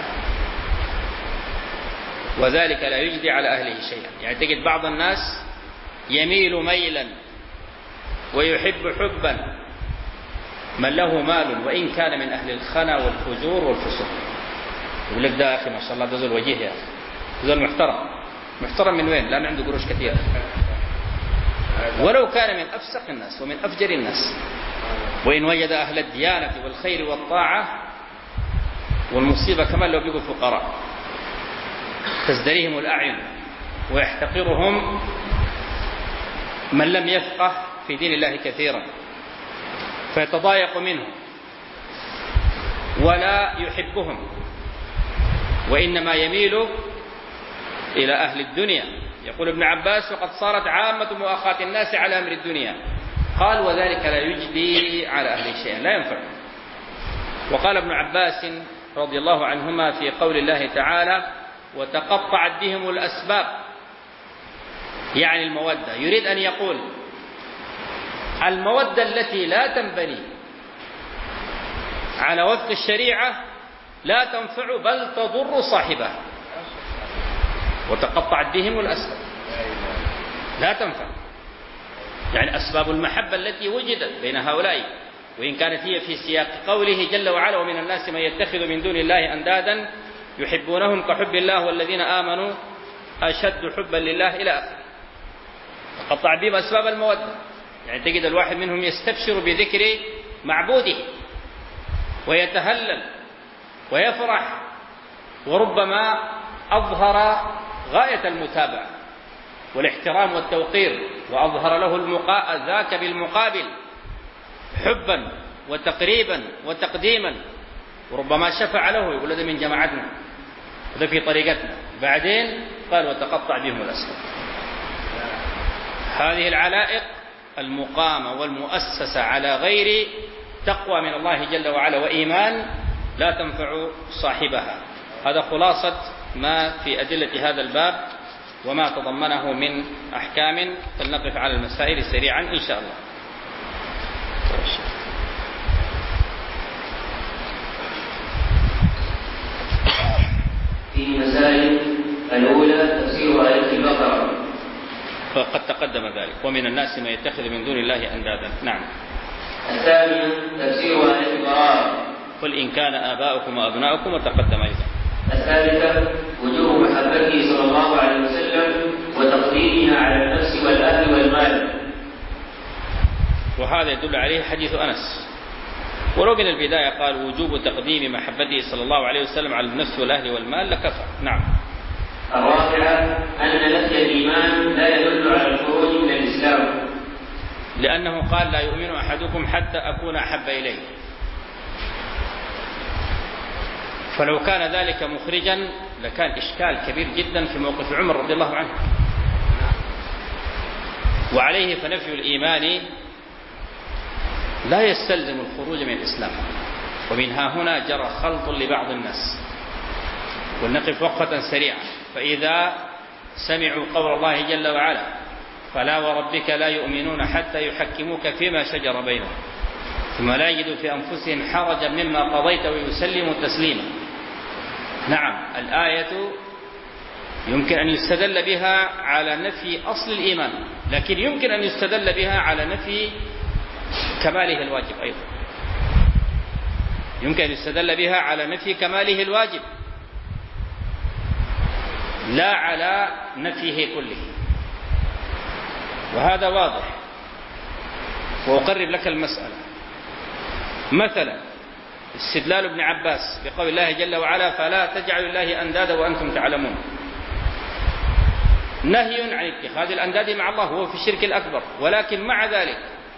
وذلك لا يجدي على أهله شيئا. يعني تجد بعض الناس يميل ميلا ويحب حبا من له مال وإن كان من أهل الخنا والفجور والفسوق. يقول لك ده أخي ما شاء الله ده ذو الوجيه يا أخي، ذو المحترم. محترم من وين؟ لأنه عنده قروش كثيرة، ولو كان من أفسق الناس ومن أفجر الناس. وإن وجد أهل الديانة والخير والطاعة، والمصيبة كمان لو بيقوا فقراء تزدريهم الأعين ويحتقرهم من لم يفقه في دين الله كثيرا، فيتضايق منهم ولا يحبهم، وإنما يميل إلى أهل الدنيا. يقول ابن عباس وقد صارت عامة مؤاخاة الناس على أمر الدنيا. قال وذلك لا يجدي على أهل شيئا، لا ينفع. وقال ابن عباس رضي الله عنهما في قول الله تعالى وتقطعت بهم الأسباب، يعني المودة. يريد أن يقول المودة التي لا تنبني على وفق الشريعة لا تنفع بل تضر صاحبها. وتقطعت بهم الأسباب لا تنفع، يعني أسباب المحبة التي وجدت بين هؤلاء، وإن كانت هي في سياق قوله جل وعلا ومن الناس من يتخذ من دون الله أندادا يحبونهم كحب الله والذين آمنوا أشد حبا لله إلى آخره. تقطع بهم أسباب المودة، يعني تجد الواحد منهم يستبشر بذكر معبوده ويتهلل ويفرح، وربما أظهر غاية المتابعة والاحترام والتوقير، وأظهر له المقا... ذاك بالمقابل حبا وتقريبا وتقديما، وربما شفع له يقول هذا من جماعتنا هذا في طريقتنا. بعدين قال وتقطع بهم الأسباب. هذه العلائق المقامة والمؤسسة على غير تقوى من الله جل وعلا وإيمان لا تنفع صاحبها. هذا خلاصة ما في أدلة هذا الباب وما تضمنه من أحكام. فلنقف على المسائل سريعا إن شاء الله.
في مسائل الأولى تفسير آية البقرة،
فقد تقدم ذلك ومن الناس من يتخذ من دون الله أندادا. نعم.
الثانية تفسير آية البراءة،
قل إن كان آباؤكم وأبناؤكم، وتقدم أيضا.
الثالثة وجوب محبته صلى الله عليه وسلم وتقديمها على النفس والأهل والمال،
وهذا يدل عليه حديث أنس ولو من البداية قال وجوب تقديم محبته صلى الله عليه وسلم على النفس والأهل والمال لكفى. نعم.
الرابعة أن نفي الإيمان لا يدل على الخروج من الإسلام،
لأنه قال لا يؤمن أحدكم حتى أكون أحب إليه، فلو كان ذلك مخرجا لكان إشكال كبير جدا في موقف عمر رضي الله عنه. وعليه فنفي الإيمان لا يستلزم الخروج من الإسلام. ومنها هنا جرى خلط لبعض الناس. ولنقف وقفة سريعة. فإذا سمعوا قول الله جل وعلا فلا وربك لا يؤمنون حتى يحكموك فيما شجر بينهم ثم لا يجدوا في أنفسهم حرجا مما قضيت ويسلموا تسليما. نعم، الآية يمكن أن يستدل بها على نفي أصل الإيمان، لكن يمكن أن يستدل بها على نفي كماله الواجب أيضا. يمكن أن يستدل بها على نفي كماله الواجب لا على نفيه كله، وهذا واضح. وأقرب لك المسألة. مثلا استدلال ابن عباس بقول الله جل وعلا فلا تجعلوا الله أندادا وأنتم تعلمون، نهي عن اتخاذ الأنداد مع الله هو في الشرك الأكبر، ولكن مع ذلك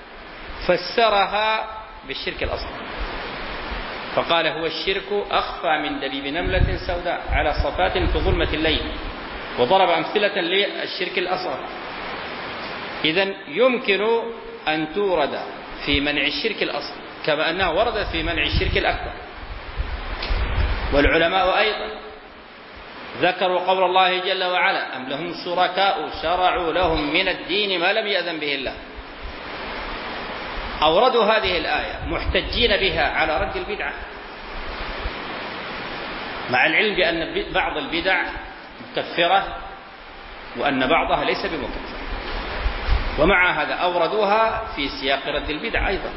فسرها بالشرك الأصغر فقال هو الشرك أخفى من دبيب نملة سوداء على صفات في ظلمة الليل، وضرب أمثلة للشرك الأصغر. إذن يمكن أن تورد في منع الشرك الأصغر كما أنها وردت في منع الشرك الأكبر. والعلماء أيضا ذكروا قول الله جل وعلا أم لهم شركاء شرعوا لهم من الدين ما لم يأذن به الله. أوردوا هذه الآية محتجين بها على رد البدعة، مع العلم بأن بعض البدع مكفرة وأن بعضها ليس بمكفر، ومع هذا أوردوها في سياق رد البدع أيضا.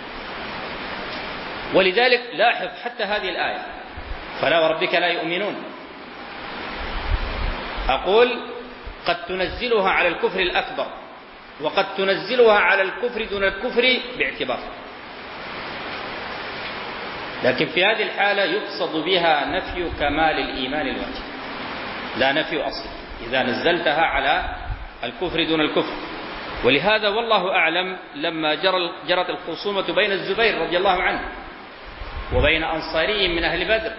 ولذلك لاحظ حتى هذه الآية فلا وربك لا يؤمنون، أقول قد تنزلها على الكفر الأكبر وقد تنزلها على الكفر دون الكفر باعتبار، لكن في هذه الحالة يقصد بها نفي كمال الإيمان الواجب لا نفي أصل إذا نزلتها على الكفر دون الكفر. ولهذا والله أعلم لما جرت الخصومة بين الزبير رضي الله عنه وبين أنصاري من أهل بدر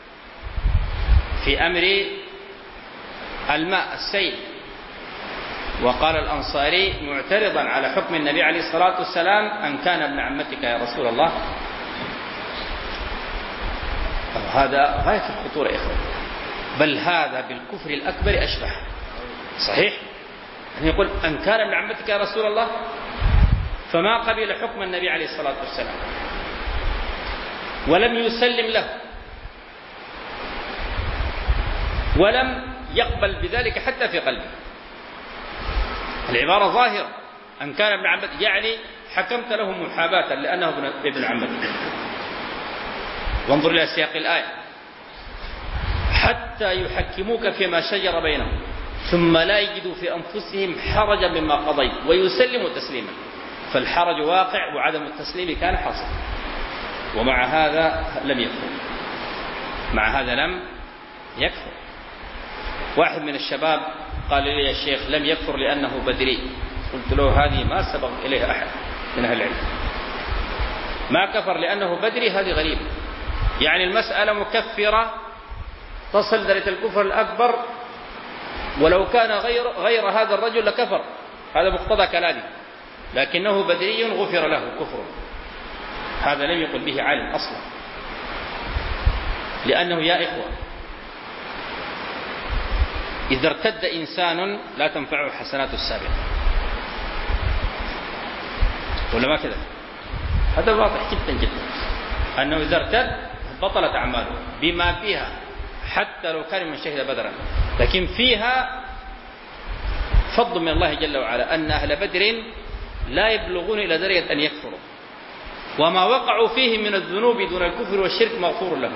في أمر الماء السيل، وقال الأنصاري معترضا على حكم النبي عليه الصلاة والسلام أن كان ابن عمتك يا رسول الله. هذا غاية الخطورة يا إخوة، بل هذا بالكفر الأكبر أشبه. صحيح أن يقول أن كان ابن عمتك يا رسول الله، فما قبل حكم النبي عليه الصلاة والسلام ولم يسلم له ولم يقبل بذلك حتى في قلبه. العبارة ظاهرة أن كان ابن عمتك، يعني حكمت له محاباة لأنه ابن عمتك. وانظر إلى سياق الآية حتى يحكموك فيما شجر بينهم ثم لا يجدوا في أنفسهم حرجا مما قضيت ويسلموا تسليما. فالحرج واقع وعدم التسليم كان حاصل، ومع هذا لم يكفر. مع هذا لم يكفر. واحد من الشباب قال لي يا شيخ لم يكفر لأنه بدري. قلت له هذه ما سبق إليها أحد من أهل العلم. ما كفر لأنه بدري هذه غريبة، يعني المسألة مكفرة تصل درجة الكفر الأكبر، ولو كان غير, غير هذا الرجل لكفر، هذا مقتضى كلامه، لكنه بدري غفر له كفره. هذا لم يقل به عالم أصلا، لأنه يا إخوة إذا ارتد إنسان لا تنفعه حسنات السابقة، ولا ما كذا؟ هذا واضح جدا جدا أنه إذا ارتد بطلت أعماله بما فيها، حتى لو كان من شهد بدرا. لكن فيها فضل من الله جل وعلا أن أهل بدر لا يبلغون إلى درجة أن يكفروا، وما وقعوا فيه من الذنوب دون الكفر والشرك مغفور لهم.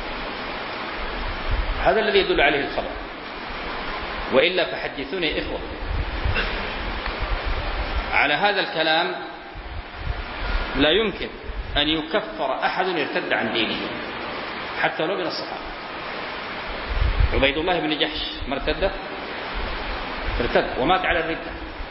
هذا الذي يدل عليه الخبر، وإلا فحدثوني إخوة. على هذا الكلام لا يمكن أن يكفر أحد يرتد عن دينه حتى لو من الصحابة. عبيد الله بن جحش ما ارتد؟ ارتد ومات على الردة.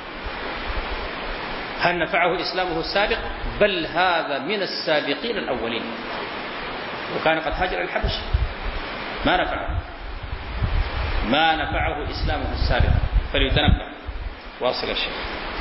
هل نفعه إسلامه السابق؟ بل هذا من السابقين الأولين، وكان قد هاجر الحبش. ما نفعه ما نفعه إسلامه السابق، فليتنبه. واصل الشيخ.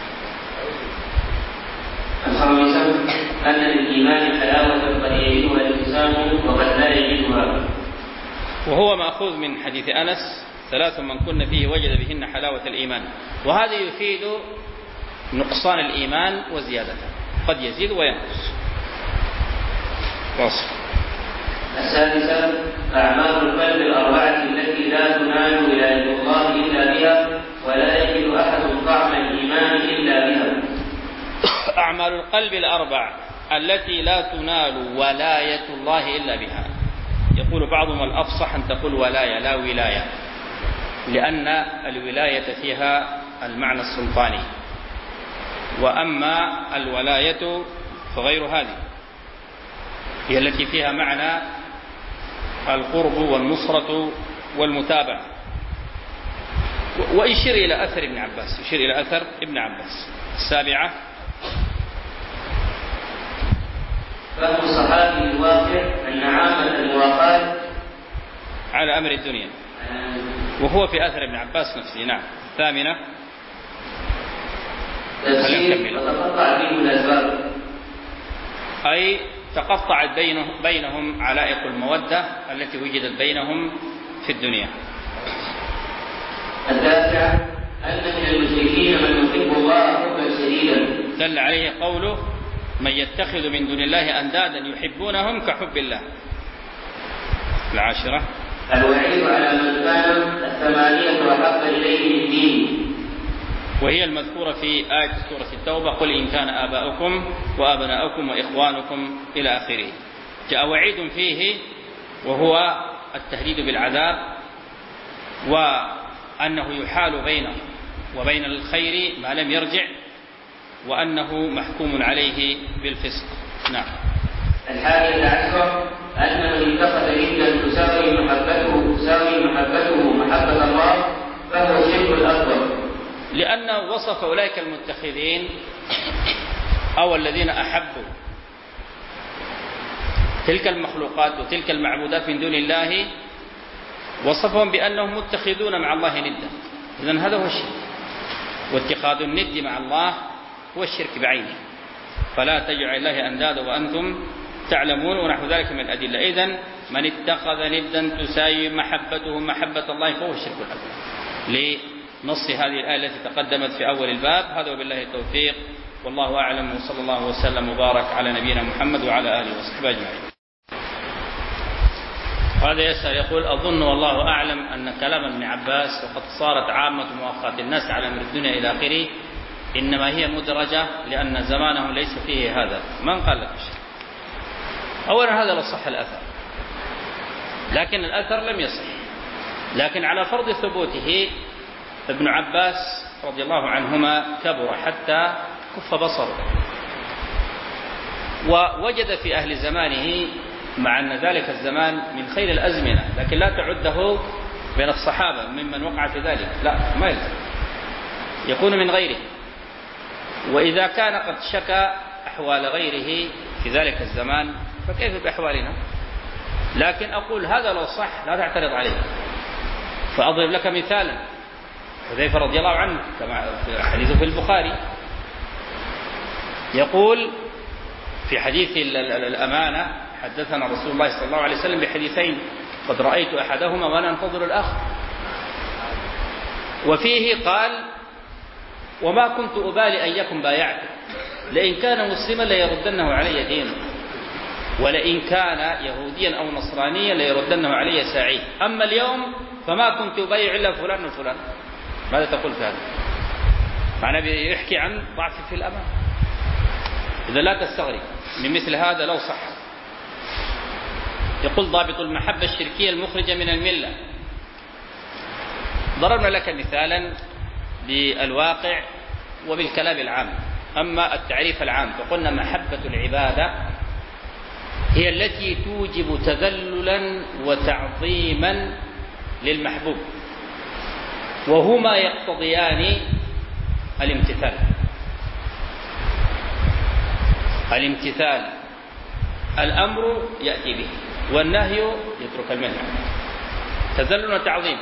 الخامسة أن للإيمان حلاوة قد يجدها الإنسان وقد لا يجدها،
وهو مأخوذ من حديث أنس: ثلاث من كن فيه وجد بهن حلاوة الإيمان. وهذا يفيد نقصان الإيمان وزيادته، قد يزيد وينقص. واصل.
السادسة أعمال القلب الأربعة التي لا تنال ولاية الله إلا بها، ولا يجد أحد طعم الإيمان إلا بها.
أعمال القلب الأربع التي لا تنال ولاية الله إلا بها. يقول بعضهم الأفصح أن تقول ولاية لا ولاية، لأن الولاية فيها المعنى السلطاني، وأما الولاية فغير هذه، هي التي فيها معنى القرب والنصرة والمتابعة. ويشير إلى أثر ابن عباس يشير إلى أثر ابن عباس. السابعة
فهم الصحابي الواقع أن عامة المواقات
على أمر الدنيا، وهو في أثر ابن عباس نفسه. نعم. الثامنة
تفسير وتقطع بهم الأسباب،
أي تقطعت بينهم علائق المودة التي وجدت بينهم في الدنيا.
التاسعة أن من المشركين من يحب الله حبا شديدا،
دل عليه قوله: من يتخذ من دون الله أندادا يحبونهم كحب الله. العاشرة
الوعيد على من كان الثمانية وحب إليه من دين،
وهي المذكورة في آية سورة التوبة: قل إن كان آباؤكم وأبناؤكم وإخوانكم إلى آخره. جاء وعيد فيه وهو التهديد بالعذاب، وأنه يحال بينه وبين الخير ما لم يرجع، وأنه محكوم عليه بالفسق. نعم.
الحادية عشرة أن من اتخذ ندا تساوي محبته تساوي محبته محبة الله فهو الشرك الأكبر،
لأنه وصف أولئك المتخذين أو الذين أحبوا تلك المخلوقات وتلك المعبودات من دون الله، وصفهم بأنهم متخذون مع الله ندا. إذن هذا هو الشرك، واتخاذ الند مع الله هو الشرك بعينه. فلا تجعل الله أندادا وأنتم تعلمون، ونحو ذلك من الأدلة. إذن من اتخذ ندا تساوي محبته محبة الله فهو الشرك الأكبر، لنص هذه الآية التي تقدمت في أول الباب. هذا وبالله التوفيق، والله أعلم، وصلى الله وسلم وبارك على نبينا محمد وعلى آله وصحبه أجمعين. هذا يسأل يقول: أظن والله أعلم أن كلام ابن عباس وقد صارت عامة مؤاخاة الناس على أمر الدنيا إلى آخره إنما هي مدرجة لأن زمانهم ليس فيه هذا. من قال لك الشيء؟ أولا هذا لا صح الأثر، لكن الأثر لم يصح، لكن على فرض ثبوته ابن عباس رضي الله عنهما كبر حتى كف بصره، ووجد في أهل زمانه مع أن ذلك الزمان من خير الأزمنة، لكن لا تعده بين الصحابة ممن وقع في ذلك، لا ما يلزم، يكون من غيره. وإذا كان قد شكى أحوال غيره في ذلك الزمان فكيف بأحوالنا؟ لكن أقول هذا لو صح لا تعترض عليه. فأضرب لك مثالا: حذيفة رضي الله عنه كما حديثه في البخاري يقول في حديث الأمانة: حدثنا رسول الله صلى الله عليه وسلم بحديثين قد رأيت أحدهما وأنا أنتظر الآخر. وفيه قال: وما كنت أبالي أن يكن بايعته، لئن كان مسلما ليردنه علي دينه، ولئن كان يهوديا أو نصرانيا ليردنه علي ساعيه، أما اليوم فما كنت أبايع إلا فلان وفلان. ماذا تقول في هذا؟ معنى يحكي عن ضعف في الأمان. إذا لا تستغرب من مثل هذا لو صح. يقول ضابط المحبة الشركية المخرجة من الملة. ضربنا لك مثالا بالواقع وبالكلام العام. أما التعريف العام فقلنا محبة العبادة هي التي توجب تذللا وتعظيما للمحبوب، وهما يقتضيان الامتثال. الامتثال الأمر يأتي به والنهي يترك المنع، تذلل وتعظيم.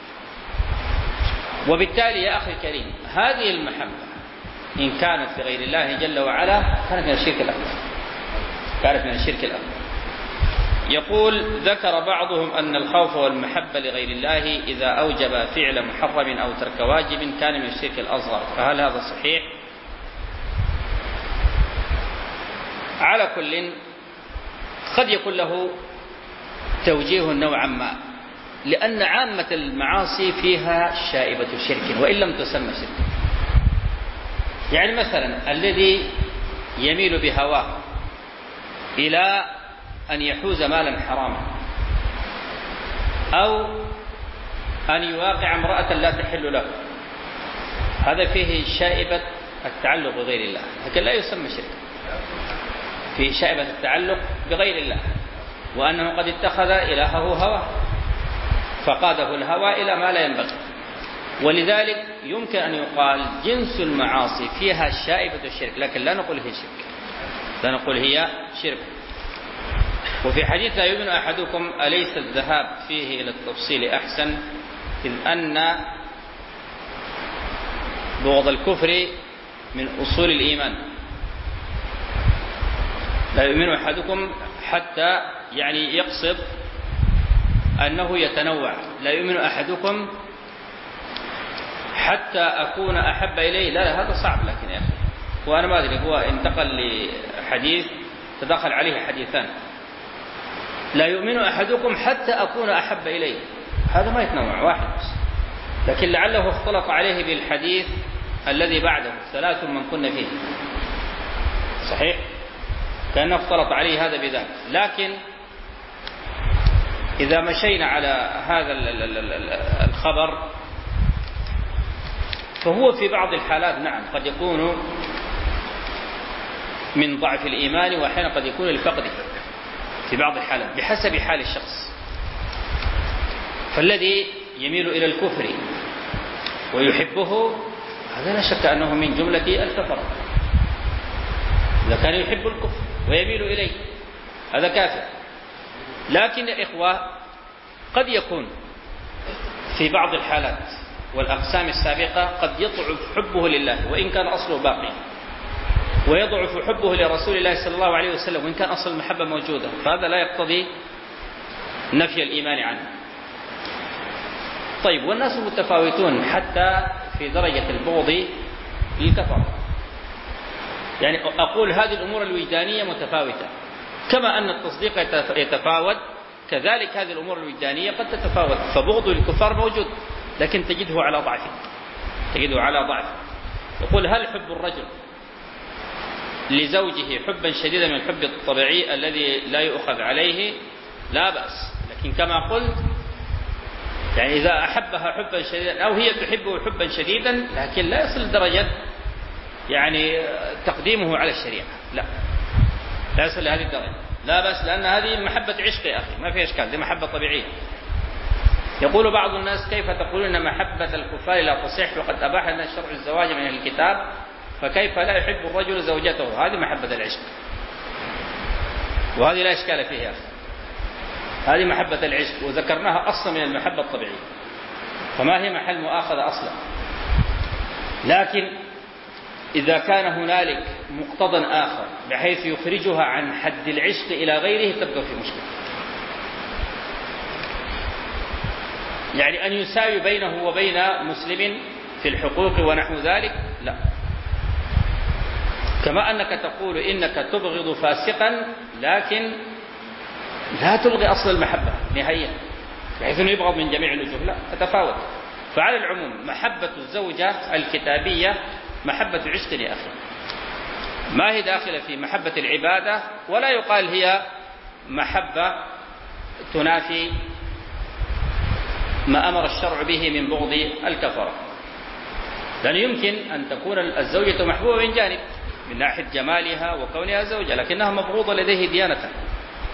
وبالتالي يا أخي الكريم هذه المحبة إن كانت في غير الله جل وعلا كانت من الشرك الأكبر، كانت من الشرك الأكبر. يقول ذكر بعضهم أن الخوف والمحبة لغير الله إذا أوجب فعل محرم أو ترك واجب كان من الشرك الأصغر، فهل هذا صحيح؟ على كل قد يكون له توجيه نوعا ما، لأن عامة المعاصي فيها شائبة شرك وإن لم تسمى شرك. يعني مثلا الذي يميل بهواه إلى أن يحوز مالا حراما أو أن يواقع امرأة لا تحل له، هذا فيه شائبة التعلق بغير الله، لكن لا يسمى شرك. فيه شائبة التعلق بغير الله، وأنه قد اتخذ إلهه هواه فقاده الهوى إلى ما لا ينبغي. ولذلك يمكن أن يقال جنس المعاصي فيها شائبة الشرك، لكن لا نقول هي شرك، لا نقول هي شرك. وفي حديث لا يؤمن أحدكم أليس الذهاب فيه إلى التفصيل أحسن، إذ أن بغض الكفر من أصول الإيمان. لا يؤمن أحدكم حتى يعني يقصد أنه يتنوع، لا يؤمن أحدكم حتى أكون أحب إليه. لا لا هذا صعب، لكن يا أخي وأنا ما أدري، هو انتقل لحديث تدخل عليه حديثان، لا يؤمن أحدكم حتى أكون أحب إليه، هذا ما يتنوع واحد بس، لكن لعله اختلط عليه بالحديث الذي بعده ثلاث من كن فيه، صحيح كأنه اختلط عليه هذا بذاك. لكن إذا مشينا على هذا الخبر فهو في بعض الحالات نعم قد يكون من ضعف الإيمان، وأحيانا قد يكون الفقد في بعض الحالات بحسب حال الشخص. فالذي يميل إلى الكفر ويحبه هذا لا شك أنه من جملة الكفرة، إذا كان يحب الكفر ويميل إليه هذا كافر. لكن يا إخوة قد يكون في بعض الحالات والأقسام السابقة قد يضعف حبه لله وإن كان أصله باقي، ويضعف حبه لرسول الله صلى الله عليه وسلم وإن كان أصل المحبة موجودة، فهذا لا يقتضي نفي الإيمان عنه. طيب والناس متفاوتون حتى في درجة البغض للكفر، يعني أقول هذه الأمور الوجدانية متفاوتة، كما أن التصديق يتفاوت كذلك هذه الأمور الوجدانية قد تتفاوت. فبغض الكفار موجود لكن تجده على ضعف، تجده على ضعف. يقول هل حب الرجل لزوجه حبا شديدا من الحب الطبيعي الذي لا يؤخذ عليه؟ لا بأس، لكن كما قلت يعني إذا أحبها حبا شديدا أو هي تحبه حبا شديدا لكن لا يصل لدرجة يعني تقديمه على الشريعة، لا لا يصل لهذه الدرجة، لا بأس، لأن هذه محبة عشق يا أخي ما في إشكال، دي محبة طبيعية. يقول بعض الناس كيف تقولون أن محبة الكفار لا تصح وقد أباح لنا الشرع الزواج من الكتاب، فكيف لا يحب الرجل زوجته؟ هذه محبة العشق وهذه لا إشكال فيها يا أخي، هذه محبة العشق وذكرناها أصلا من المحبة الطبيعية، فما هي محل مؤاخذة أصلا. لكن إذا كان هنالك مقتضى آخر بحيث يخرجها عن حد العشق إلى غيره تبقى في مشكلة، يعني أن يساوي بينه وبين مسلم في الحقوق ونحو ذلك لا. كما أنك تقول إنك تبغض فاسقا لكن لا تلغي أصل المحبة نهائيا بحيث أنه يبغض من جميع الوجوه، لا تتفاوت. فعلى العموم محبة الزوجة الكتابية محبة عشق يا أخي، ما هي داخلة في محبة العبادة، ولا يقال هي محبة تنافي ما أمر الشرع به من بغض الكفرة، لأن يمكن أن تكون الزوجة محبوبة من جانب من ناحية جمالها وكونها زوجة، لكنها مبغوضة لديه ديانة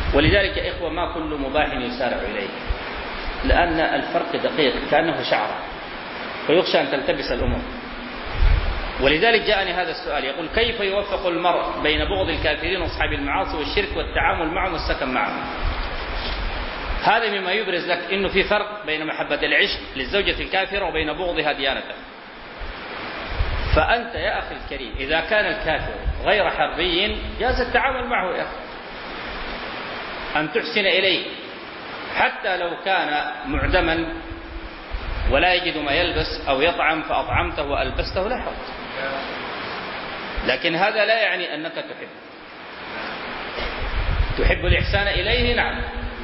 ولذلك يا إخوة ما كل مباح يسارع إليه، لأن الفرق دقيق كأنه شعرة، فيخشى أن تلتبس الأمور. ولذلك جاءني هذا السؤال يقول: كيف يوفق المرء بين بغض الكافرين وأصحاب المعاصي والشرك والتعامل معهم والسكن معهم؟ هذا مما يبرز لك إنه في فرق بين محبة العشق للزوجة الكافرة وبين بغضها ديانة. فأنت يا أخي الكريم إذا كان الكافر غير حربي جاز التعامل معه يا أخي، أن تحسن إليه حتى لو كان معدما ولا يجد ما يلبس أو يطعم فأطعمته وألبسته لا حرج، لكن هذا لا يعني أنك تحب تحب الإحسان إليه. نعم،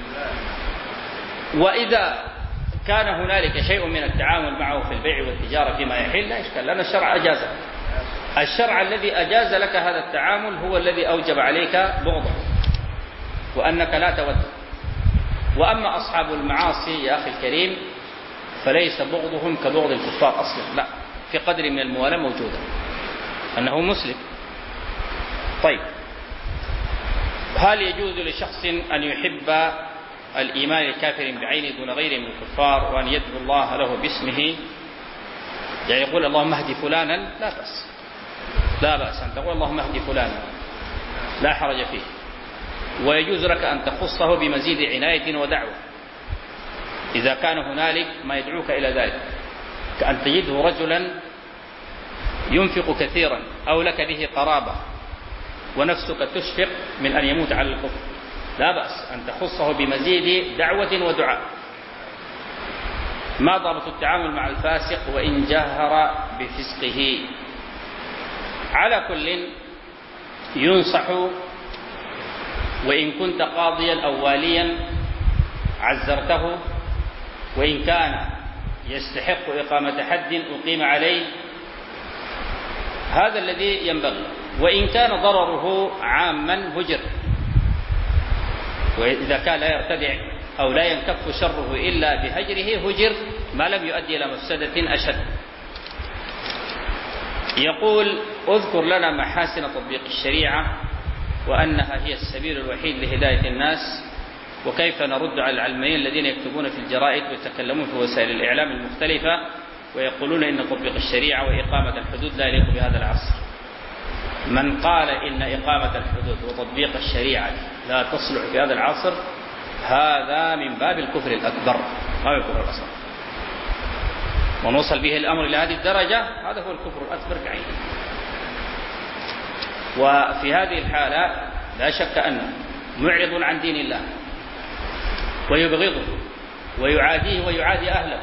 وإذا كان هنالك شيء من التعامل معه في البيع والتجارة فيما يحل لا إشكال، لأن الشرع أجازه. الشرع الذي أجاز لك هذا التعامل هو الذي أوجب عليك بغضه وأنك لا تود. وأما أصحاب المعاصي يا أخي الكريم فليس بغضهم كبغض الكفار أصلا، لا، في قدر من الموالاة موجودة أنه مسلم. طيب، هل يجوز لشخص أن يحب الإيمان الكافر بعينه دون غيره من الكفار وأن يدعو الله له باسمه؟ يعني يقول اللهم اهد فلانا، لا بأس، لا بأس أن تقول اللهم اهد فلانا، لا حرج فيه. ويجوز لك أن تخصه بمزيد عناية ودعوة إذا كان هنالك ما يدعوك إلى ذلك، كأن تجده رجلا ينفق كثيرا أو لك به قرابة ونفسك تشفق من أن يموت على الكفر، لا بأس أن تخصه بمزيد دعوة ودعاء. ما ضابط التعامل مع الفاسق وإن جهر بفسقه؟ على كل ينصح، وإن كنت قاضيا أو واليا عزرته، وإن كان يستحق إقامة حد أقيم عليه، هذا الذي ينبغي. وإن كان ضرره عاما هجر، وإذا كان لا يرتدع أو لا ينكف شره إلا بهجره هجر ما لم يؤدي إلى مفسدة أشد. يقول: اذكر لنا محاسن تطبيق الشريعة وأنها هي السبيل الوحيد لهداية الناس، وكيف نرد على العلمانيين الذين يكتبون في الجرائد ويتكلمون في وسائل الإعلام المختلفة ويقولون إن تطبيق الشريعة وإقامة الحدود لا يليق بهذا العصر. من قال إن إقامة الحدود وتطبيق الشريعة لا تصلح في هذا العصر هذا من باب الكفر الأكبر، ما هو الكفر الأصغر. ونوصل به الأمر إلى هذه الدرجة، هذا هو الكفر الأكبر بعينه. وفي هذه الحالة لا شك أنه معرض عن دين الله ويبغضه ويعاديه ويعادي أهله.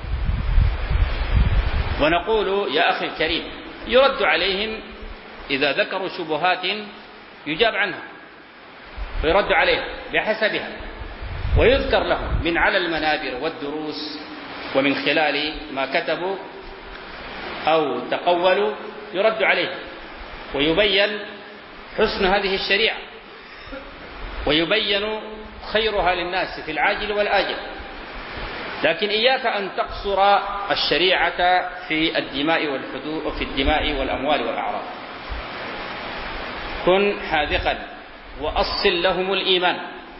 ونقول يا أخي الكريم يرد عليهم إذا ذكروا شبهات يجاب عنها ويرد عليها بحسبها، ويذكر لهم من على المنابر والدروس ومن خلال ما كتبوا أو تقولوا يرد عليه، ويبين حسن هذه الشريعة ويبين خيرها للناس في العاجل والآجل. لكن إياك أن تقصر الشريعة في الدماء والحدود وفي الدماء والأموال والأعراض. كن حاذقا وأصل لهم الإيمان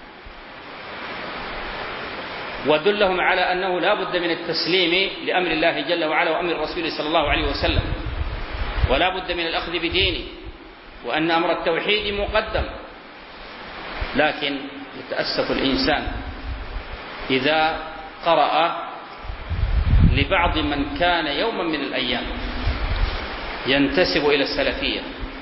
ودلهم على أنه لا بد من التسليم لأمر الله جل وعلا وأمر الرسول صلى الله عليه وسلم، ولا بد من الأخذ بدينه، وأن أمر التوحيد مقدم. لكن يتأسف الإنسان إذا قرأ لبعض من كان يوما من الأيام ينتسب إلى السلفية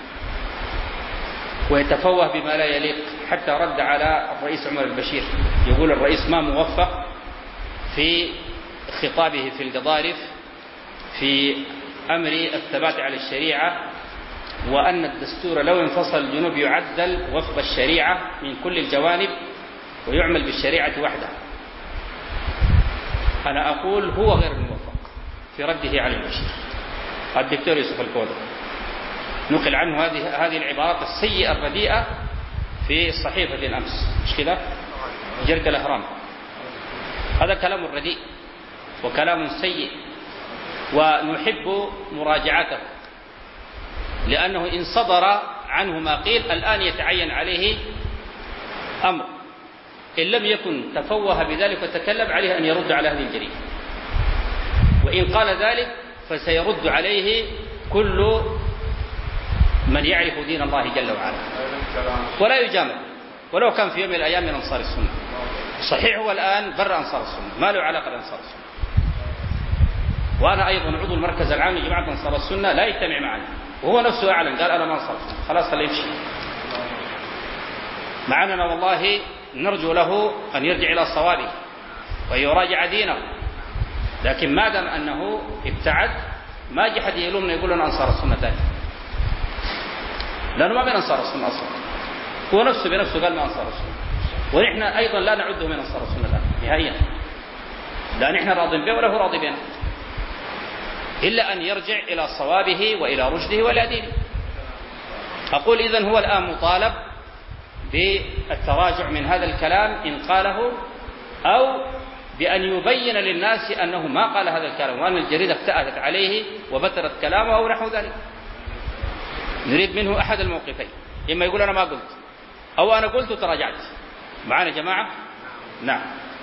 ويتفوه بما لا يليق، حتى رد على الرئيس عمر البشير، يقول الرئيس ما موفق في خطابه في القضارف في أمر الثبات على الشريعة، وأن الدستور لو انفصل الجنوب يعدل وفق الشريعة من كل الجوانب ويعمل بالشريعة وحده. أنا أقول هو غير الموفق في رده على البشير. الدكتور يوسف الكودة نقل عنه هذه هذه العبارات السيئة الرديئة في صحيفة أمس، مش كده؟ جريدة الأهرام. هذا كلام رديء وكلام سيء، ونحب مراجعته، لأنه إن صدر عنه ما قيل الآن يتعين عليه أمر إن لم يكن تفوه بذلك وتكلم عليه أن يرد على هذه الجريمة، وإن قال ذلك فسيرد عليه كل من يعرف دين الله جل وعلا ولا يجامل، ولو كان في يوم من الأيام من أنصار السنة. صحيح هو الآن بر أنصار السنة، ما له علاقة بأنصار السنة، وأنا أيضا عضو المركز العام لجماعة أنصار السنة لا يجتمع معنا، وهو نفسه أعلن قال أنا ما أنصار السنة، خلاص خليه يمشي. مع أننا والله نرجو له أن يرجع إلى صوابه ويراجع دينه، لكن ما دام أنه ابتعد ما جي حد يلومنا يقول لنا أنصار السنة ثاني، لأنه ما من أنصار السنة أصلا، هو نفسه بنفسه قال ما أنصار السنة، ونحن أيضا لا نعده من أنصار السنة الآن نهائيا، لا نحن راضين به ولا هو راضي بنا، إلا أن يرجع إلى صوابه وإلى رشده وإلى دينه. أقول إذن هو الآن مطالب بالتراجع من هذا الكلام إن قاله، أو بأن يبين للناس أنه ما قال هذا الكلام، وأن الجريدة ابتأتت عليه وبترت كلامه أو نحو ذلك. نريد منه أحد الموقفين، إما يقول أنا ما قلت، أو أنا قلت وتراجعت. معنا جماعة؟ نعم.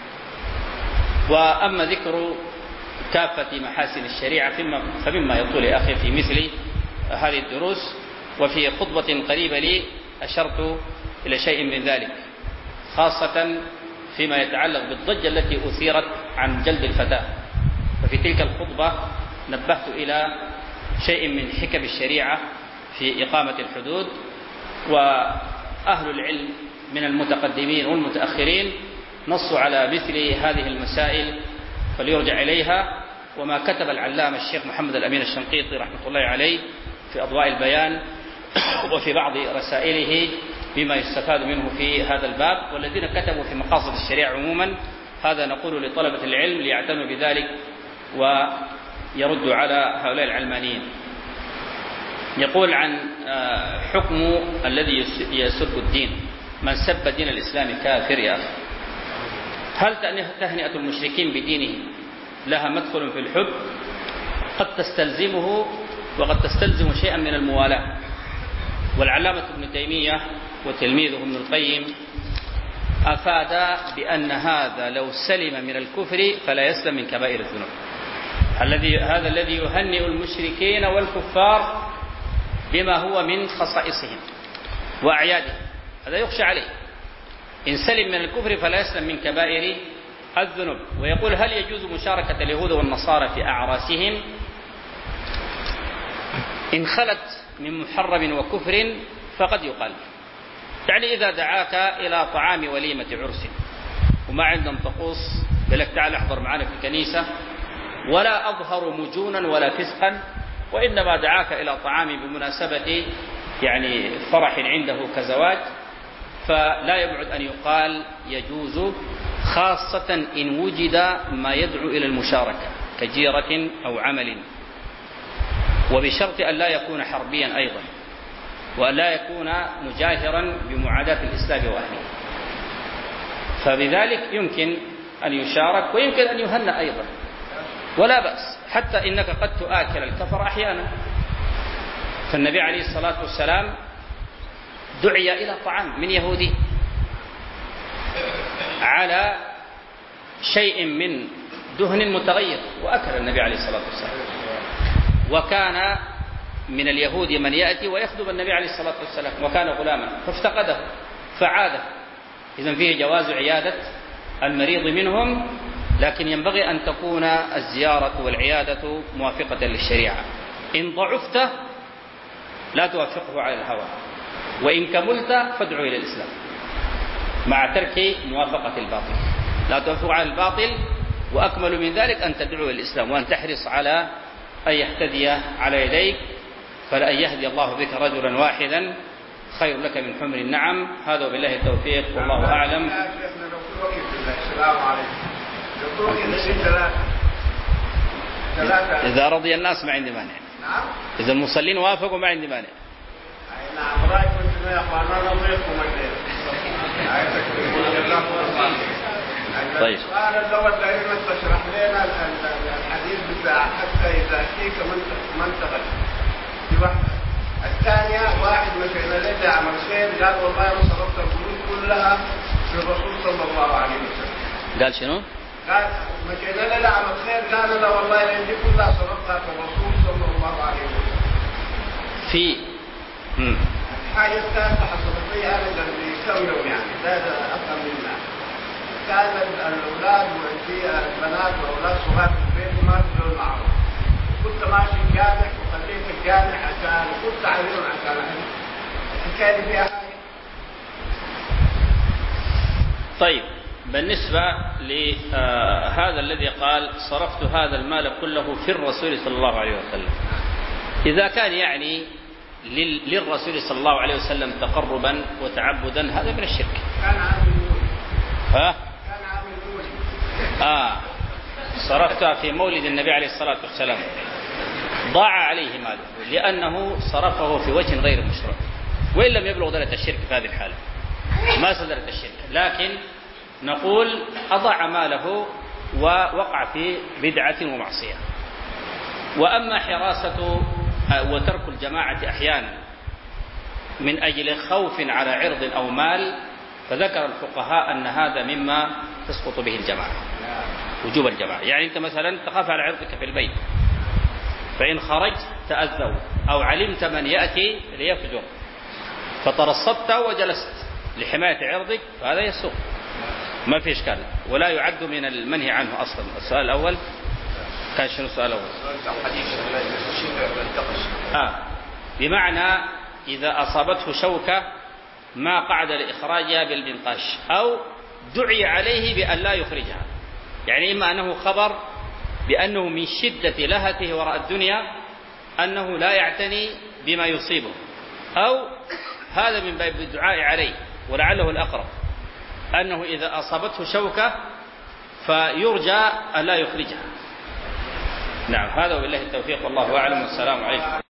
وأما ذكر كافة محاسن الشريعة فمما يطول يا أخي في مثل هذه الدروس، وفي خطبة قريبة لي أشرت إلى شيء من ذلك، خاصة فيما يتعلق بالضجة التي أثيرت عن جلد الفتاة. ففي تلك الخطبة نبهت إلى شيء من حكم الشريعة في إقامة الحدود، وأهل العلم من المتقدمين والمتأخرين نصوا على مثل هذه المسائل فليرجع إليها، وما كتب العلامة الشيخ محمد الأمين الشنقيطي رحمة الله عليه في أضواء البيان وفي بعض رسائله بما يستفاد منه في هذا الباب، والذين كتبوا في مقاصد الشريعة عموما. هذا نقول لطلبة العلم ليعتنوا بذلك ويردوا على هؤلاء العلمانيين. يقول عن حكم الذي يسب الدين، من سب دين الإسلام كافر يا أخي. هل تهنئة المشركين بدينه لها مدخل في الحب؟ قد تستلزمه وقد تستلزم شيئا من الموالاة. والعلامة ابن تيمية وتلميذه ابن القيم أفاد بأن هذا لو سلم من الكفر فلا يسلم من كبائر الذنوب. الذي هذا الذي يهنئ المشركين والكفار بما هو من خصائصهم وأعيادهم، هذا يخشى عليه. إن سلم من الكفر فلا يسلم من كبائر الذنوب. ويقول هل يجوز مشاركة اليهود والنصارى في أعراسهم؟ إن خلت من محرم وكفر فقد يقال، يعني إذا دعاك إلى طعام وليمة عرس وما عندهم طقوس قالك تعال احضر معنا في الكنيسة، ولا أظهر مجونا ولا فسقا، وإنما دعاك إلى طعام بمناسبة يعني فرح عنده كزواج، فلا يبعد أن يقال يجوز، خاصة إن وجد ما يدعو إلى المشاركة كجيرة أو عمل، وبشرط أن لا يكون حربيا أيضا، وأن لا يكون مجاهرا بمعاداة الإسلام وأهله. فبذلك يمكن أن يشارك ويمكن أن يهنأ أيضا ولا بأس، حتى إنك قد تؤكل الكفر أحيانا. فالنبي عليه الصلاة والسلام دعي إلى طعام من يهودي على شيء من دهن متغير وأكل النبي عليه الصلاة والسلام. وكان من اليهود من يأتي ويخدم النبي عليه الصلاة والسلام، وكان غلاما فافتقده فعاده. إذن فيه جواز عيادة المريض منهم، لكن ينبغي أن تكون الزيارة والعيادة موافقة للشريعة. إن ضعفت لا توافقه على الهوى، وإن كملت فادعو إلى الإسلام مع ترك موافقة الباطل. لا توافق على الباطل، وأكمل من ذلك أن تدعو إلى الإسلام وأن تحرص على أن يهتدي على يديك، فلأن يهدي الله بك رجلا واحدا خير لك من حمر النعم. هذا وبالله التوفيق والله أعلم. إذا رضي الناس ما عندي مانع، إذا المصلين وافقوا ما عندي مانع.
نعم رأيكم يا أخوانا نضيفكم
طيب.
السؤال الأول دائما تشرح لنا الحديث بتاع حتى إذا فيك من تغل دي واحدة. الثانية واحد مثلا لدى عمل خير قال والله أنا صرفت الفلوس كلها للرسول صلى الله عليه وسلم.
قال شنو؟
قال مشينا له على الخير، قال لا والله عندي كلها صرفتها في الرسول صلى الله عليه وسلم.
في امم
الحاجة الثالثة حصلت لي أنا اللي يسويهم يعني هذا أفهم منها. كان الأولاد وعندي البنات وأولاد صغار في البيت ما يدرون معهم. كنت ماشي الجامع وخليت الجامع عشان كنت عليهم عشان الحكاية فيها حاجة.
طيب، بالنسبة لهذا الذي قال صرفت هذا المال كله في الرسول صلى الله عليه وسلم، إذا كان يعني للرسول صلى الله عليه وسلم تقربا وتعبدا هذا من الشرك.
كان عامل مولد.
ها؟
كان عامل مولد.
آه صرفتها في مولد النبي عليه الصلاة والسلام، ضاع عليه ماله لأنه صرفه في وجه غير مشروع، وإن لم يبلغ درجة الشرك في هذه الحالة، ما صدرت الشرك، لكن نقول أضاع ماله ووقع في بدعة ومعصية. وأما حراسة وترك الجماعة أحيانا من أجل خوف على عرض أو مال، فذكر الفقهاء أن هذا مما تسقط به الجماعة، وجوب الجماعة. يعني أنت مثلا تخاف على عرضك في البيت، فإن خرجت تأذوا أو علمت من يأتي ليفجر فترصدت وجلست لحماية عرضك، فهذا يسوق، ما في إشكال، ولا يعد من المنهي عنه أصلا. السؤال الأول كان شنو السؤال الأول؟ آه بمعنى إذا أصابته شوكة ما قعد لإخراجها بالمنقاش أو دعي عليه بأن لا يخرجها، يعني إما أنه خبر بأنه من شدة لهته وراء الدنيا أنه لا يعتني بما يصيبه، أو هذا من باب الدعاء عليه، ولعله الأقرب أنه إذا أصابته شوكة فيرجى أن لا يخرجها. نعم، هذا وبالله التوفيق، والله أعلم، والسلام عليكم.